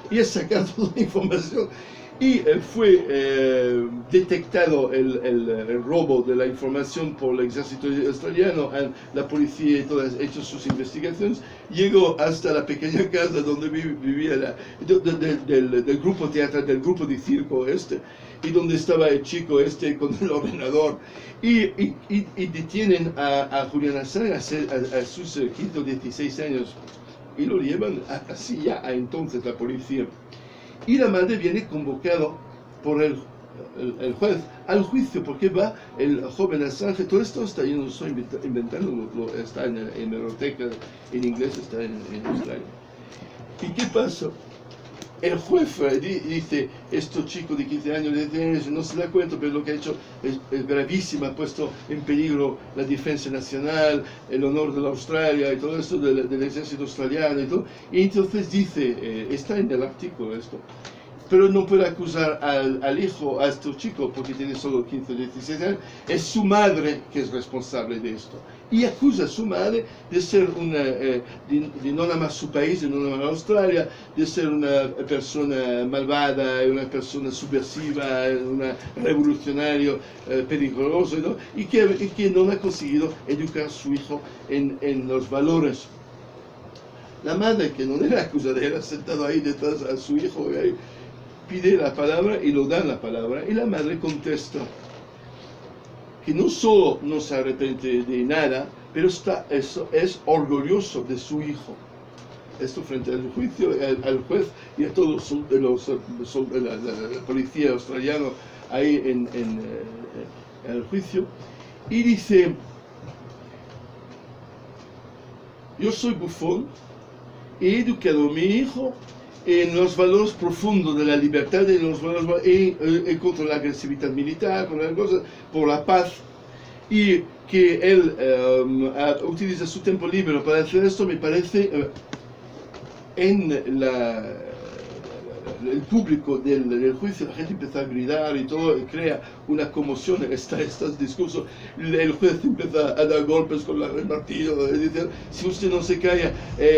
y ha sacado la información. Y fue detectado el robo de la información por el ejército australiano, la policía y todas hecho sus investigaciones, llegó hasta la pequeña casa donde vivía del grupo teatral, del grupo de circo y donde estaba el chico con el ordenador, y detienen a Julian Assange a sus 15 o 16 años, y lo llevan así ya a entonces la policía. Y la madre viene convocado por el juez al juicio, porque va el joven Assange. Todo esto está, yo no estoy inventando, está en la hemeroteca en inglés, está en Australia. ¿Y qué pasa? El juez dice, este chico de 15 años, no se da cuenta, pero lo que ha hecho es gravísimo, ha puesto en peligro la defensa nacional, el honor de la Australia y todo esto del ejército australiano y todo. Y entonces dice, está en el artículo esto, pero no puede acusar al hijo, a este chico, porque tiene solo 15 o 16 años, es su madre que es responsable de esto. Y acusa a su madre de ser de no amar su país, de no amar Australia, de ser una persona malvada, una persona subversiva, una revolucionario peligroso, ¿no? y que no ha conseguido educar a su hijo en los valores. La madre, que no era acusada, era sentada ahí detrás a su hijo, pide la palabra y lo dan la palabra, y la madre contesta que no solo no se arrepiente de nada, pero es orgulloso de su hijo. Esto frente al juicio, al juez y a todos la policía australiana ahí en el juicio, y dice, yo soy Buffon, he educado a mi hijo en los valores profundos de la libertad, en los valores contra la agresividad militar, con las cosas, por la paz, y que él utiliza su tiempo libre para hacer esto, me parece en el público del juicio, la gente empieza a gritar y todo, y crea una conmoción, estos discursos, el juez empieza a dar golpes con el martillo, y dice, si usted no se calla,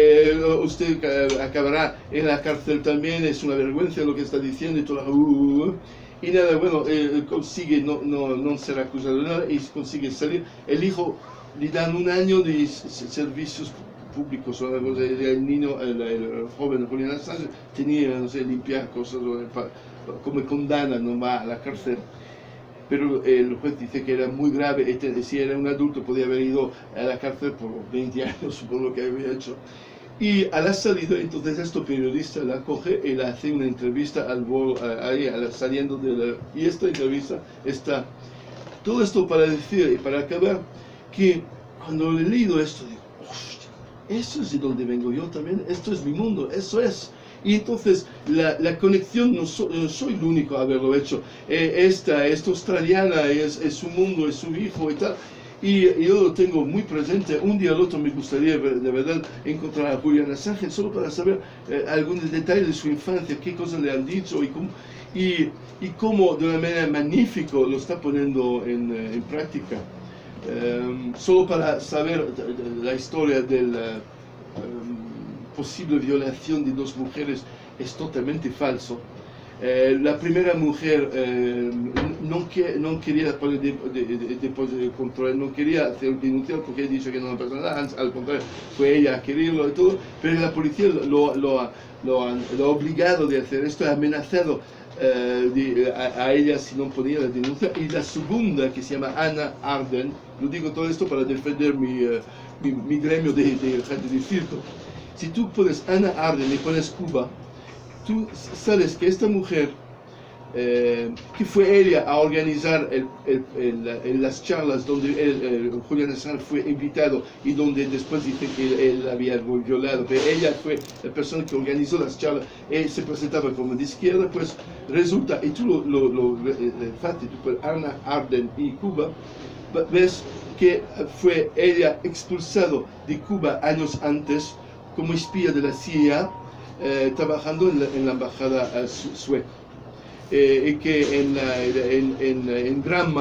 usted acabará en la cárcel también, es una vergüenza lo que está diciendo, y todo, y nada, bueno, consigue no ser acusado de nada, y consigue salir. El hijo le dan 1 año de servicios públicos, o algo el niño, el joven Julian Assange tenía, no sé, limpiar cosas, como condena, no va a la cárcel. Pero el juez dice que era muy grave, si era un adulto podía haber ido a la cárcel por 20 años por lo que había hecho. Y a la salida, entonces, este periodista la coge y le hace una entrevista saliendo de la... Y esta entrevista está... Todo esto para decir y para acabar que cuando he leído esto, digo, eso es de donde vengo yo también, esto es mi mundo, eso es. Y entonces la conexión, no soy el único a haberlo hecho. Esta australiana es su mundo, es su hijo y tal. Y yo lo tengo muy presente. Un día al otro me gustaría de verdad encontrar a Julian Assange solo para saber algunos detalles de su infancia, qué cosas le han dicho y cómo de una manera magnífica lo está poniendo en práctica. Solo para saber la historia de la posible violación de 2 mujeres es totalmente falso. La primera mujer no quería poner de control, no quería hacer denunciar porque he dicho que no pasa nada, al contrario, fue ella a quererlo y todo, pero la policía lo ha obligado de hacer esto, ha amenazado a ella si no ponía la denuncia. Y la segunda, que se llama Hannah Arden, lo digo todo esto para defender mi gremio de gente de circo. Si tú pones Hannah Arden y pones Cuba, tú sabes que esta mujer, que fue ella a organizar las charlas donde Julian Assange fue invitado y donde después dice que él había violado, pero ella fue la persona que organizó las charlas, él se presentaba como de izquierda, pues resulta, y tú lo fácil, tú pones Hannah Arden y Cuba, ves que fue ella expulsado de Cuba años antes como espía de la CIA, trabajando en la embajada sueca, y que en Granma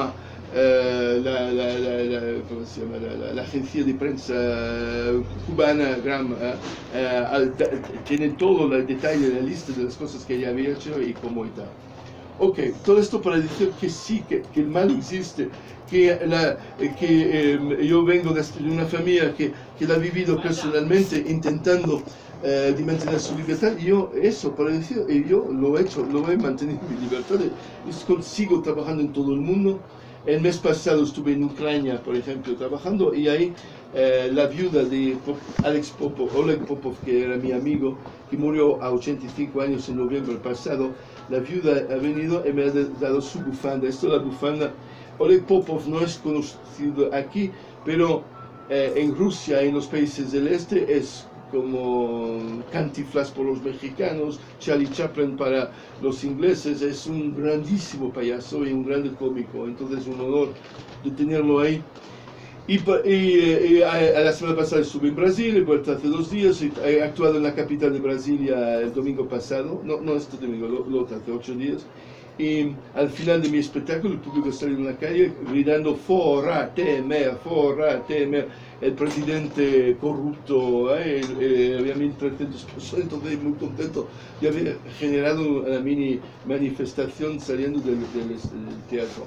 ¿cómo se llama? La agencia de prensa cubana, Gram, tiene todo el detalle, la lista de las cosas que ella había hecho y cómo y tal. Ok, todo esto para decir que sí, que el mal existe, que yo vengo de una familia que la ha vivido personalmente intentando de mantener su libertad. Y yo, eso para decir, yo lo he hecho, lo he mantenido mi libertad, y sigo trabajando en todo el mundo. El mes pasado estuve en Ucrania, por ejemplo, trabajando, y ahí la viuda de Alex Popov, Oleg Popov, que era mi amigo, que murió a 85 años en noviembre pasado, la viuda ha venido y me ha dado su bufanda. Esto es la bufanda. Oleg Popov no es conocido aquí, pero en Rusia, en los países del este, es como Cantinflas por los mexicanos, Charlie Chaplin para los ingleses. Es un grandísimo payaso y un grande cómico, entonces un honor de tenerlo ahí. Y a la semana pasada estuve en Brasil, he vuelto hace 2 días, he actuado en la capital de Brasilia el domingo pasado, no este domingo, lo hace 8 días. Y al final de mi espectáculo el público salió en la calle gritando "Fora Temer, Fora Temer", el presidente corrupto, había 1.300 personas, entonces muy contento de haber generado una mini manifestación saliendo del teatro.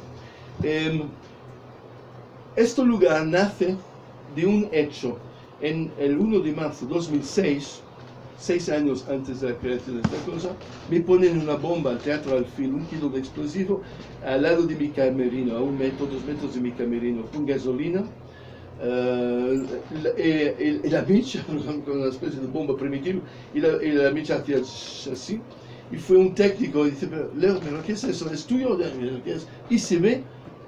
Este lugar nace de un hecho. En el 1 de marzo de 2006, 6 años antes de la creación de esta cosa, me ponen una bomba al Teatro Alfil, 1 kilo de explosivo, al lado de mi camerino, a 1 metro, 2 metros de mi camerino, con gasolina. La micha, con una especie de bomba primitiva, y la micha hacía así. Y fue un técnico y dice: "Leo, ¿pero qué es eso? ¿Es tuyo? ¿Qué es?". Y se ve,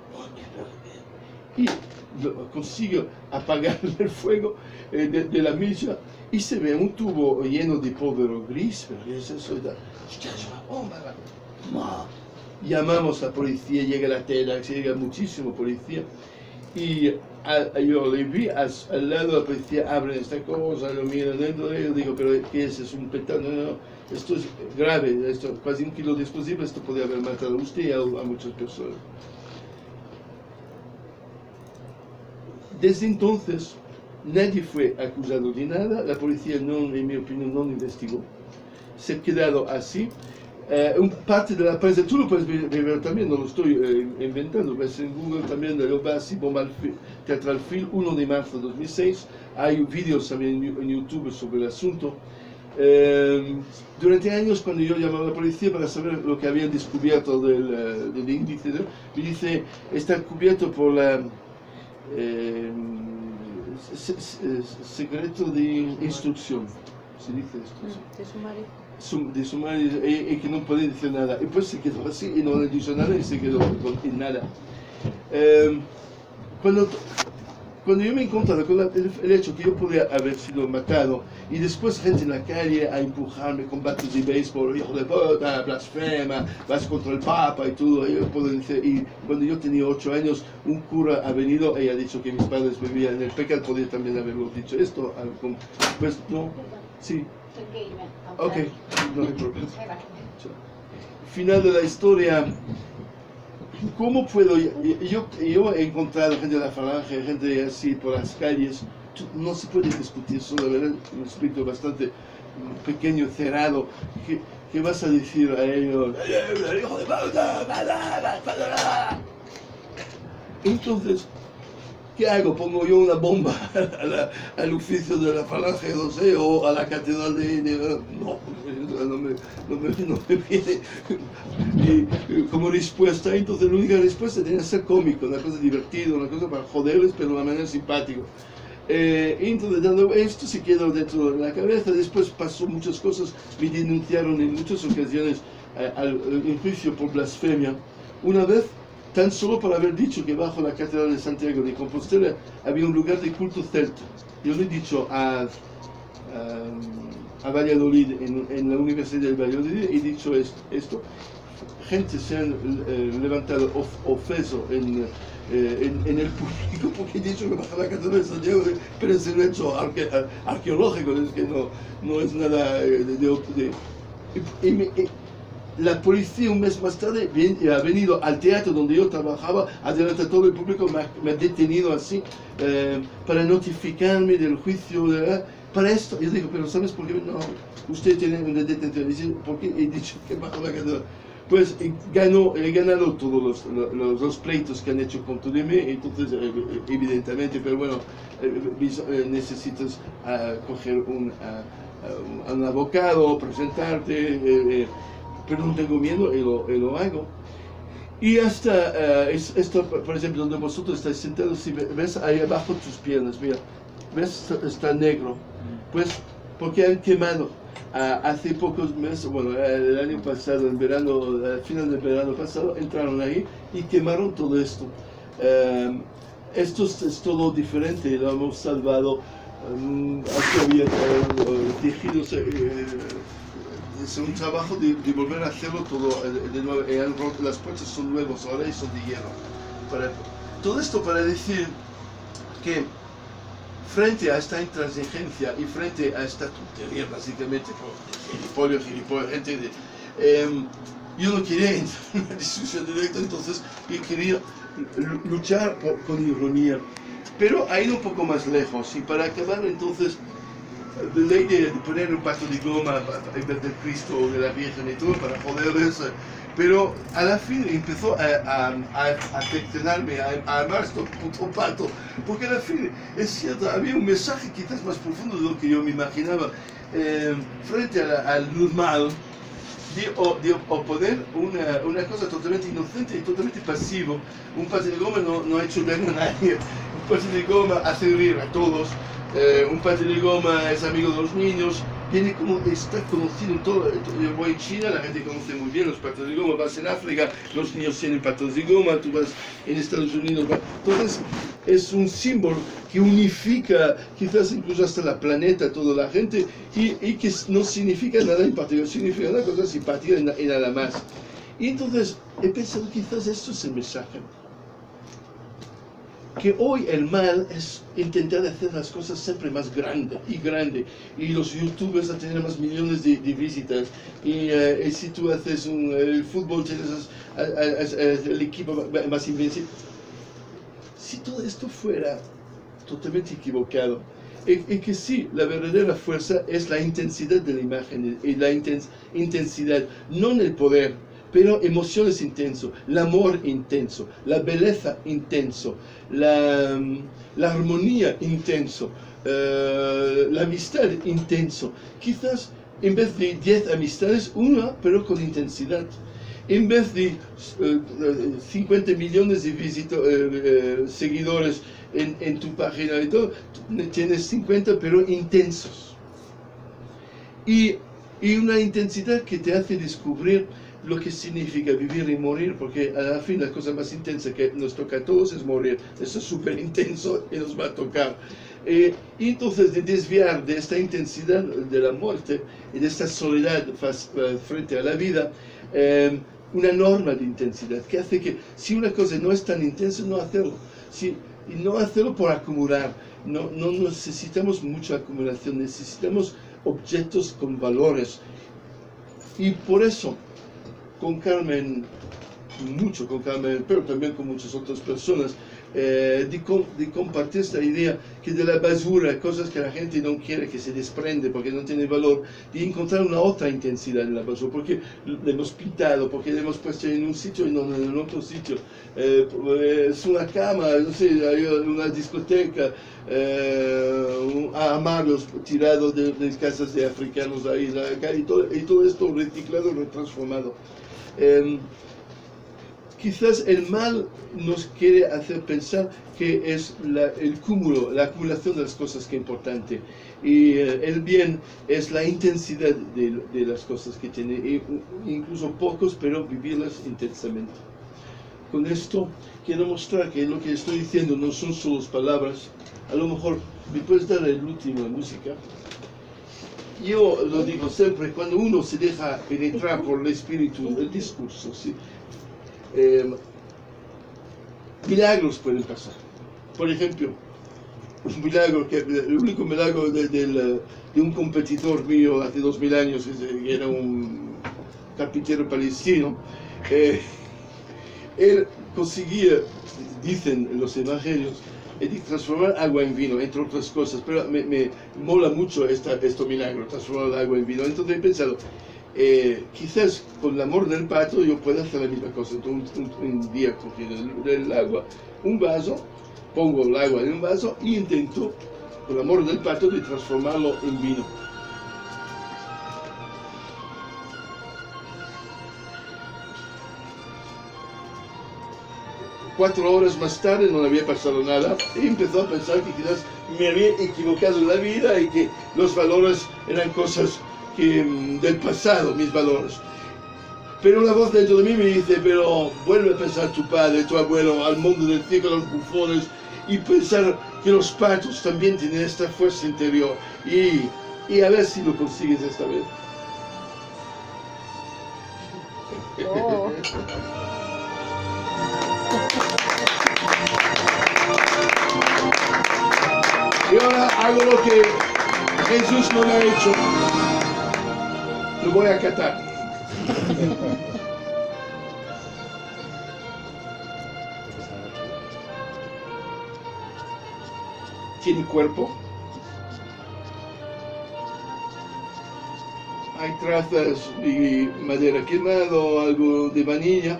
y consigo apagar el fuego de la milla, y se ve un tubo lleno de polvo gris. ¿Pero qué es eso? Llamamos a la policía, llega la tela, llega muchísimo policía, y yo le vi al lado de la policía, abren esta cosa, lo miran dentro de ellos, digo: "¿Pero qué es? ¿Es un petardo?". No, esto es grave, esto casi 1 kilo de explosivo, esto podría haber matado a usted y a muchas personas. Desde entonces, nadie fue acusado de nada, la policía, no, en mi opinión, no investigó. Se ha quedado así. Parte de la prensa, tú lo puedes ver también, no lo estoy inventando, ves en Google también, lo vas y bomba Teatro Alfil, 1 de marzo de 2006. Hay vídeos también en YouTube sobre el asunto. Durante años, cuando yo llamaba a la policía para saber lo que habían descubierto del índice, me dice: "Está cubierto por la secreto de instrucción", se dice esto, De sumario. de sumario, y que no puede decir nada. Y pues se quedó así y no le dijo nada y se quedó sin nada. Cuando yo me he encontrado con el hecho que yo podía haber sido matado, y después gente en la calle a empujarme con bates de béisbol: "Hijo de puta, blasfema, vas contra el Papa", y todo, yo puedo decir. Y cuando yo tenía 8 años, un cura ha venido y ha dicho que mis padres vivían en el pecado, podía también haberlo dicho esto. Pues no, sí. Ok, no hay problema. Final de la historia. ¿Cómo puedo? Yo he encontrado gente de la Falange, gente así por las calles. No se puede discutir, solo un espíritu bastante pequeño, cerrado. ¿Qué vas a decir a ellos? ¡Hijo de puta! Entonces, ¿qué hago? ¿Pongo yo una bomba al oficio de la Falange, no sé, o a la catedral no me viene como respuesta? Entonces la única respuesta tiene que ser cómico, una cosa divertida, una cosa para joderles, pero de una manera simpática. Entonces, dando esto, se quedó dentro de la cabeza. Después pasó muchas cosas, me denunciaron en muchas ocasiones en juicio por blasfemia. Una vez, tan solo por haber dicho que bajo la Catedral de Santiago de Compostela había un lugar de culto celta. Yo le he dicho a Valladolid, en la Universidad de Valladolid, he dicho esto. Gente se han levantado ofenso en el público porque he dicho que bajo la Catedral de Santiago, pero es un hecho arqueológico, es que no es nada la policía un mes más tarde ha venido al teatro donde yo trabajaba, delante de todo el público, me ha detenido así para notificarme del juicio, para esto. Yo digo, pero ¿sabes por qué no? Usted tiene una detención. Dice, ¿por qué he dicho que bajo la cadena? Pues he ganado todos los pleitos que han hecho contra mí, entonces evidentemente, pero bueno, necesitas coger un abogado, presentarte, pero no tengo miedo y lo hago. Y hasta esto, por ejemplo, donde vosotros estáis sentados, si ves ahí abajo tus piernas, mira, ves, está negro, pues porque han quemado. Hace pocos meses, bueno, el año pasado, en verano, al final del verano pasado, entraron ahí y quemaron todo esto. Esto es todo diferente, lo hemos salvado. Aquí había tejidos, es un trabajo de volver a hacerlo todo de nuevo. Las puertas son nuevas ahora y son de hierro. Todo esto para decir que frente a esta intransigencia y frente a esta tontería, básicamente, por gente yo no quería entrar en una discusión directa, entonces yo quería luchar con ironía. Pero ha ido un poco más lejos, y para acabar entonces, la ley de poner un pato de goma en vez del Cristo o de la Virgen y todo para joderles, pero a la fin empezó a afeccionarme, a amar este puto pato, porque a la fin, es cierto, había un mensaje quizás más profundo de lo que yo me imaginaba, frente al normal, de oponer una cosa totalmente inocente y totalmente pasivo. Un pato de goma no ha hecho daño a nadie, un pato de goma hace reír a todos. Un pato de goma es amigo de los niños, está conocido en todo. Yo voy a China, la gente conoce muy bien los patos de goma, vas en África, los niños tienen patos de goma, tú vas en Estados Unidos. Entonces es un símbolo que unifica quizás incluso hasta la planeta, toda la gente, y que no significa nada en particular, significa una cosa simpática y nada más. Y entonces he pensado, quizás esto es el mensaje. Que hoy el mal es intentar hacer las cosas siempre más grande, y los youtubers a tener más millones de visitas, y si tú haces el fútbol tienes el equipo más invencible. Si todo esto fuera totalmente equivocado, y que sí, la verdadera fuerza es la intensidad de la imagen, y la intensidad, no en el poder, pero emociones intenso, el amor intenso, la belleza intenso, la armonía intenso, la amistad intenso. Quizás en vez de 10 amistades, una, pero con intensidad. En vez de 50 millones de seguidores en tu página y todo, tienes 50, pero intensos. Y una intensidad que te hace descubrir lo que significa vivir y morir, porque a la fin la cosa más intensa que nos toca a todos es morir. Eso es súper intenso y nos va a tocar. Y entonces de desviar de esta intensidad de la muerte y de esta soledad frente a la vida, una norma de intensidad que hace que si una cosa no es tan intensa, no hacerlo. Y no hacerlo por acumular. No necesitamos mucha acumulación, necesitamos objetos con valores. Y por eso, con Carmen, pero también con muchas otras personas, de compartir esta idea que de la basura, cosas que la gente no quiere, que se desprende porque no tiene valor, de encontrar una otra intensidad en la basura, porque le hemos pintado, porque le hemos puesto en un sitio y no en otro sitio. Es una cama, no sé, hay una discoteca, armarios tirados de casas de africanos ahí en la calle, y todo esto reciclado, retransformado. Quizás el mal nos quiere hacer pensar que es el cúmulo, la acumulación de las cosas que es importante, y el bien es la intensidad de las cosas que tiene, incluso pocos, pero vivirlas intensamente. Con esto quiero mostrar que lo que estoy diciendo no son solo palabras. A lo mejor me puedes dar el último música. Yo lo digo siempre, cuando uno se deja penetrar por el espíritu, el discurso, ¿sí? Milagros pueden pasar. Por ejemplo, el único milagro de un competidor mío hace 2000 años, era un carpintero palestino, él conseguía, dicen los evangelios, transformar agua en vino, entre otras cosas, pero me mola mucho este milagro, transformar el agua en vino. Entonces he pensado, quizás con el amor del pato yo pueda hacer la misma cosa. Entonces un día cogí el agua, un vaso, pongo el agua en un vaso y intento, con el amor del pato, de transformarlo en vino. Cuatro horas más tarde no había pasado nada y empezó a pensar que quizás me había equivocado en la vida y que los valores eran cosas del pasado, mis valores. Pero una voz dentro de mí me dice, pero vuelve a pensar tu padre, tu abuelo, al mundo del circo, los bufones, y pensar que los patos también tienen esta fuerza interior y a ver si lo consigues esta vez. Oh. Y ahora hago lo que Jesús no me ha hecho. Lo voy a acatar. Tiene cuerpo. Hay trazas de madera quemado, algo de vainilla.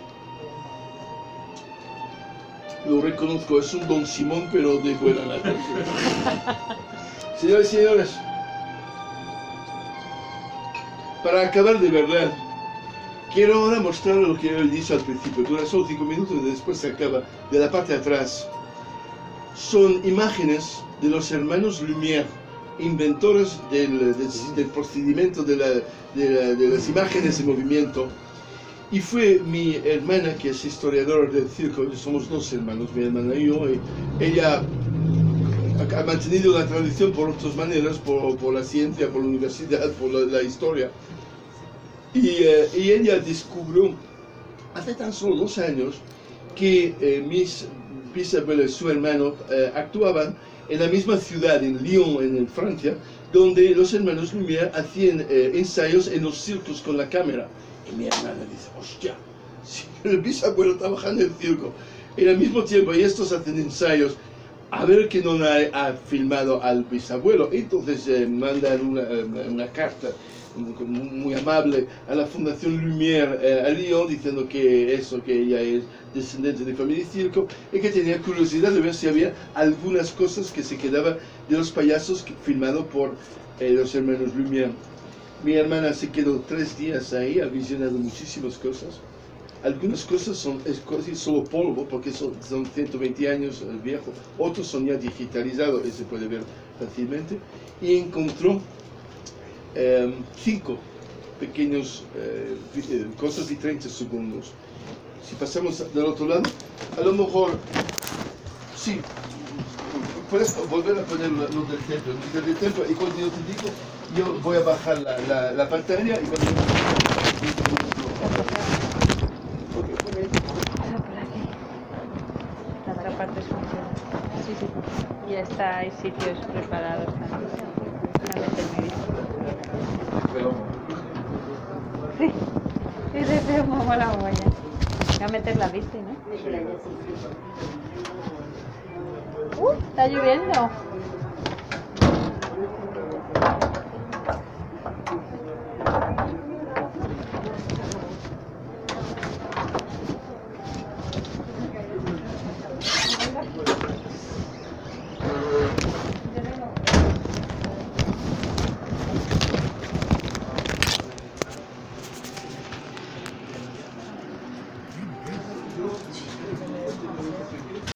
Lo reconozco, es un Don Simón, pero de buena nata. Señores y señores, para acabar de verdad, quiero ahora mostrar lo que él dice al principio. Dura solo 5 minutos y después se acaba. De la parte de atrás son imágenes de los hermanos Lumière, inventores del procedimiento de las imágenes en movimiento. Y fue mi hermana, que es historiadora del circo, somos dos hermanos, mi hermana y yo, y ella ha mantenido la tradición por otras maneras, por la ciencia, por la universidad, por la historia. Y ella descubrió, hace tan solo 2 años, que mis bisabuelos y su hermano actuaban en la misma ciudad, en Lyon, en Francia, donde los hermanos Lumière hacían ensayos en los circos con la cámara. Y mi hermana dice, hostia, si el bisabuelo trabaja en el circo, y al mismo tiempo, y estos hacen ensayos, a ver que no ha filmado al bisabuelo. Entonces mandan una carta muy amable a la Fundación Lumière a Lyon, diciendo que ella es descendiente de familia de circo, y que tenía curiosidad de ver si había algunas cosas que se quedaban de los payasos filmados por los hermanos Lumière. Mi hermana se quedó 3 días ahí, ha visionado muchísimas cosas. Algunas cosas son casi solo polvo, porque son 120 años viejos. Otros son ya digitalizados y se puede ver fácilmente. Y encontró 5 pequeños cosas de 30 segundos. Si pasamos del otro lado, a lo mejor, sí, puedes volver a poner lo del templo, y cuando yo te digo, yo voy a bajar la pantalla y cuando La otra parte es funciona. Sí, sí. Y ya está, hay sitios preparados también. Para meter mi bici. Sí. Ese es muy buena moña. Voy a meter la bici, ¿no? Está lloviendo.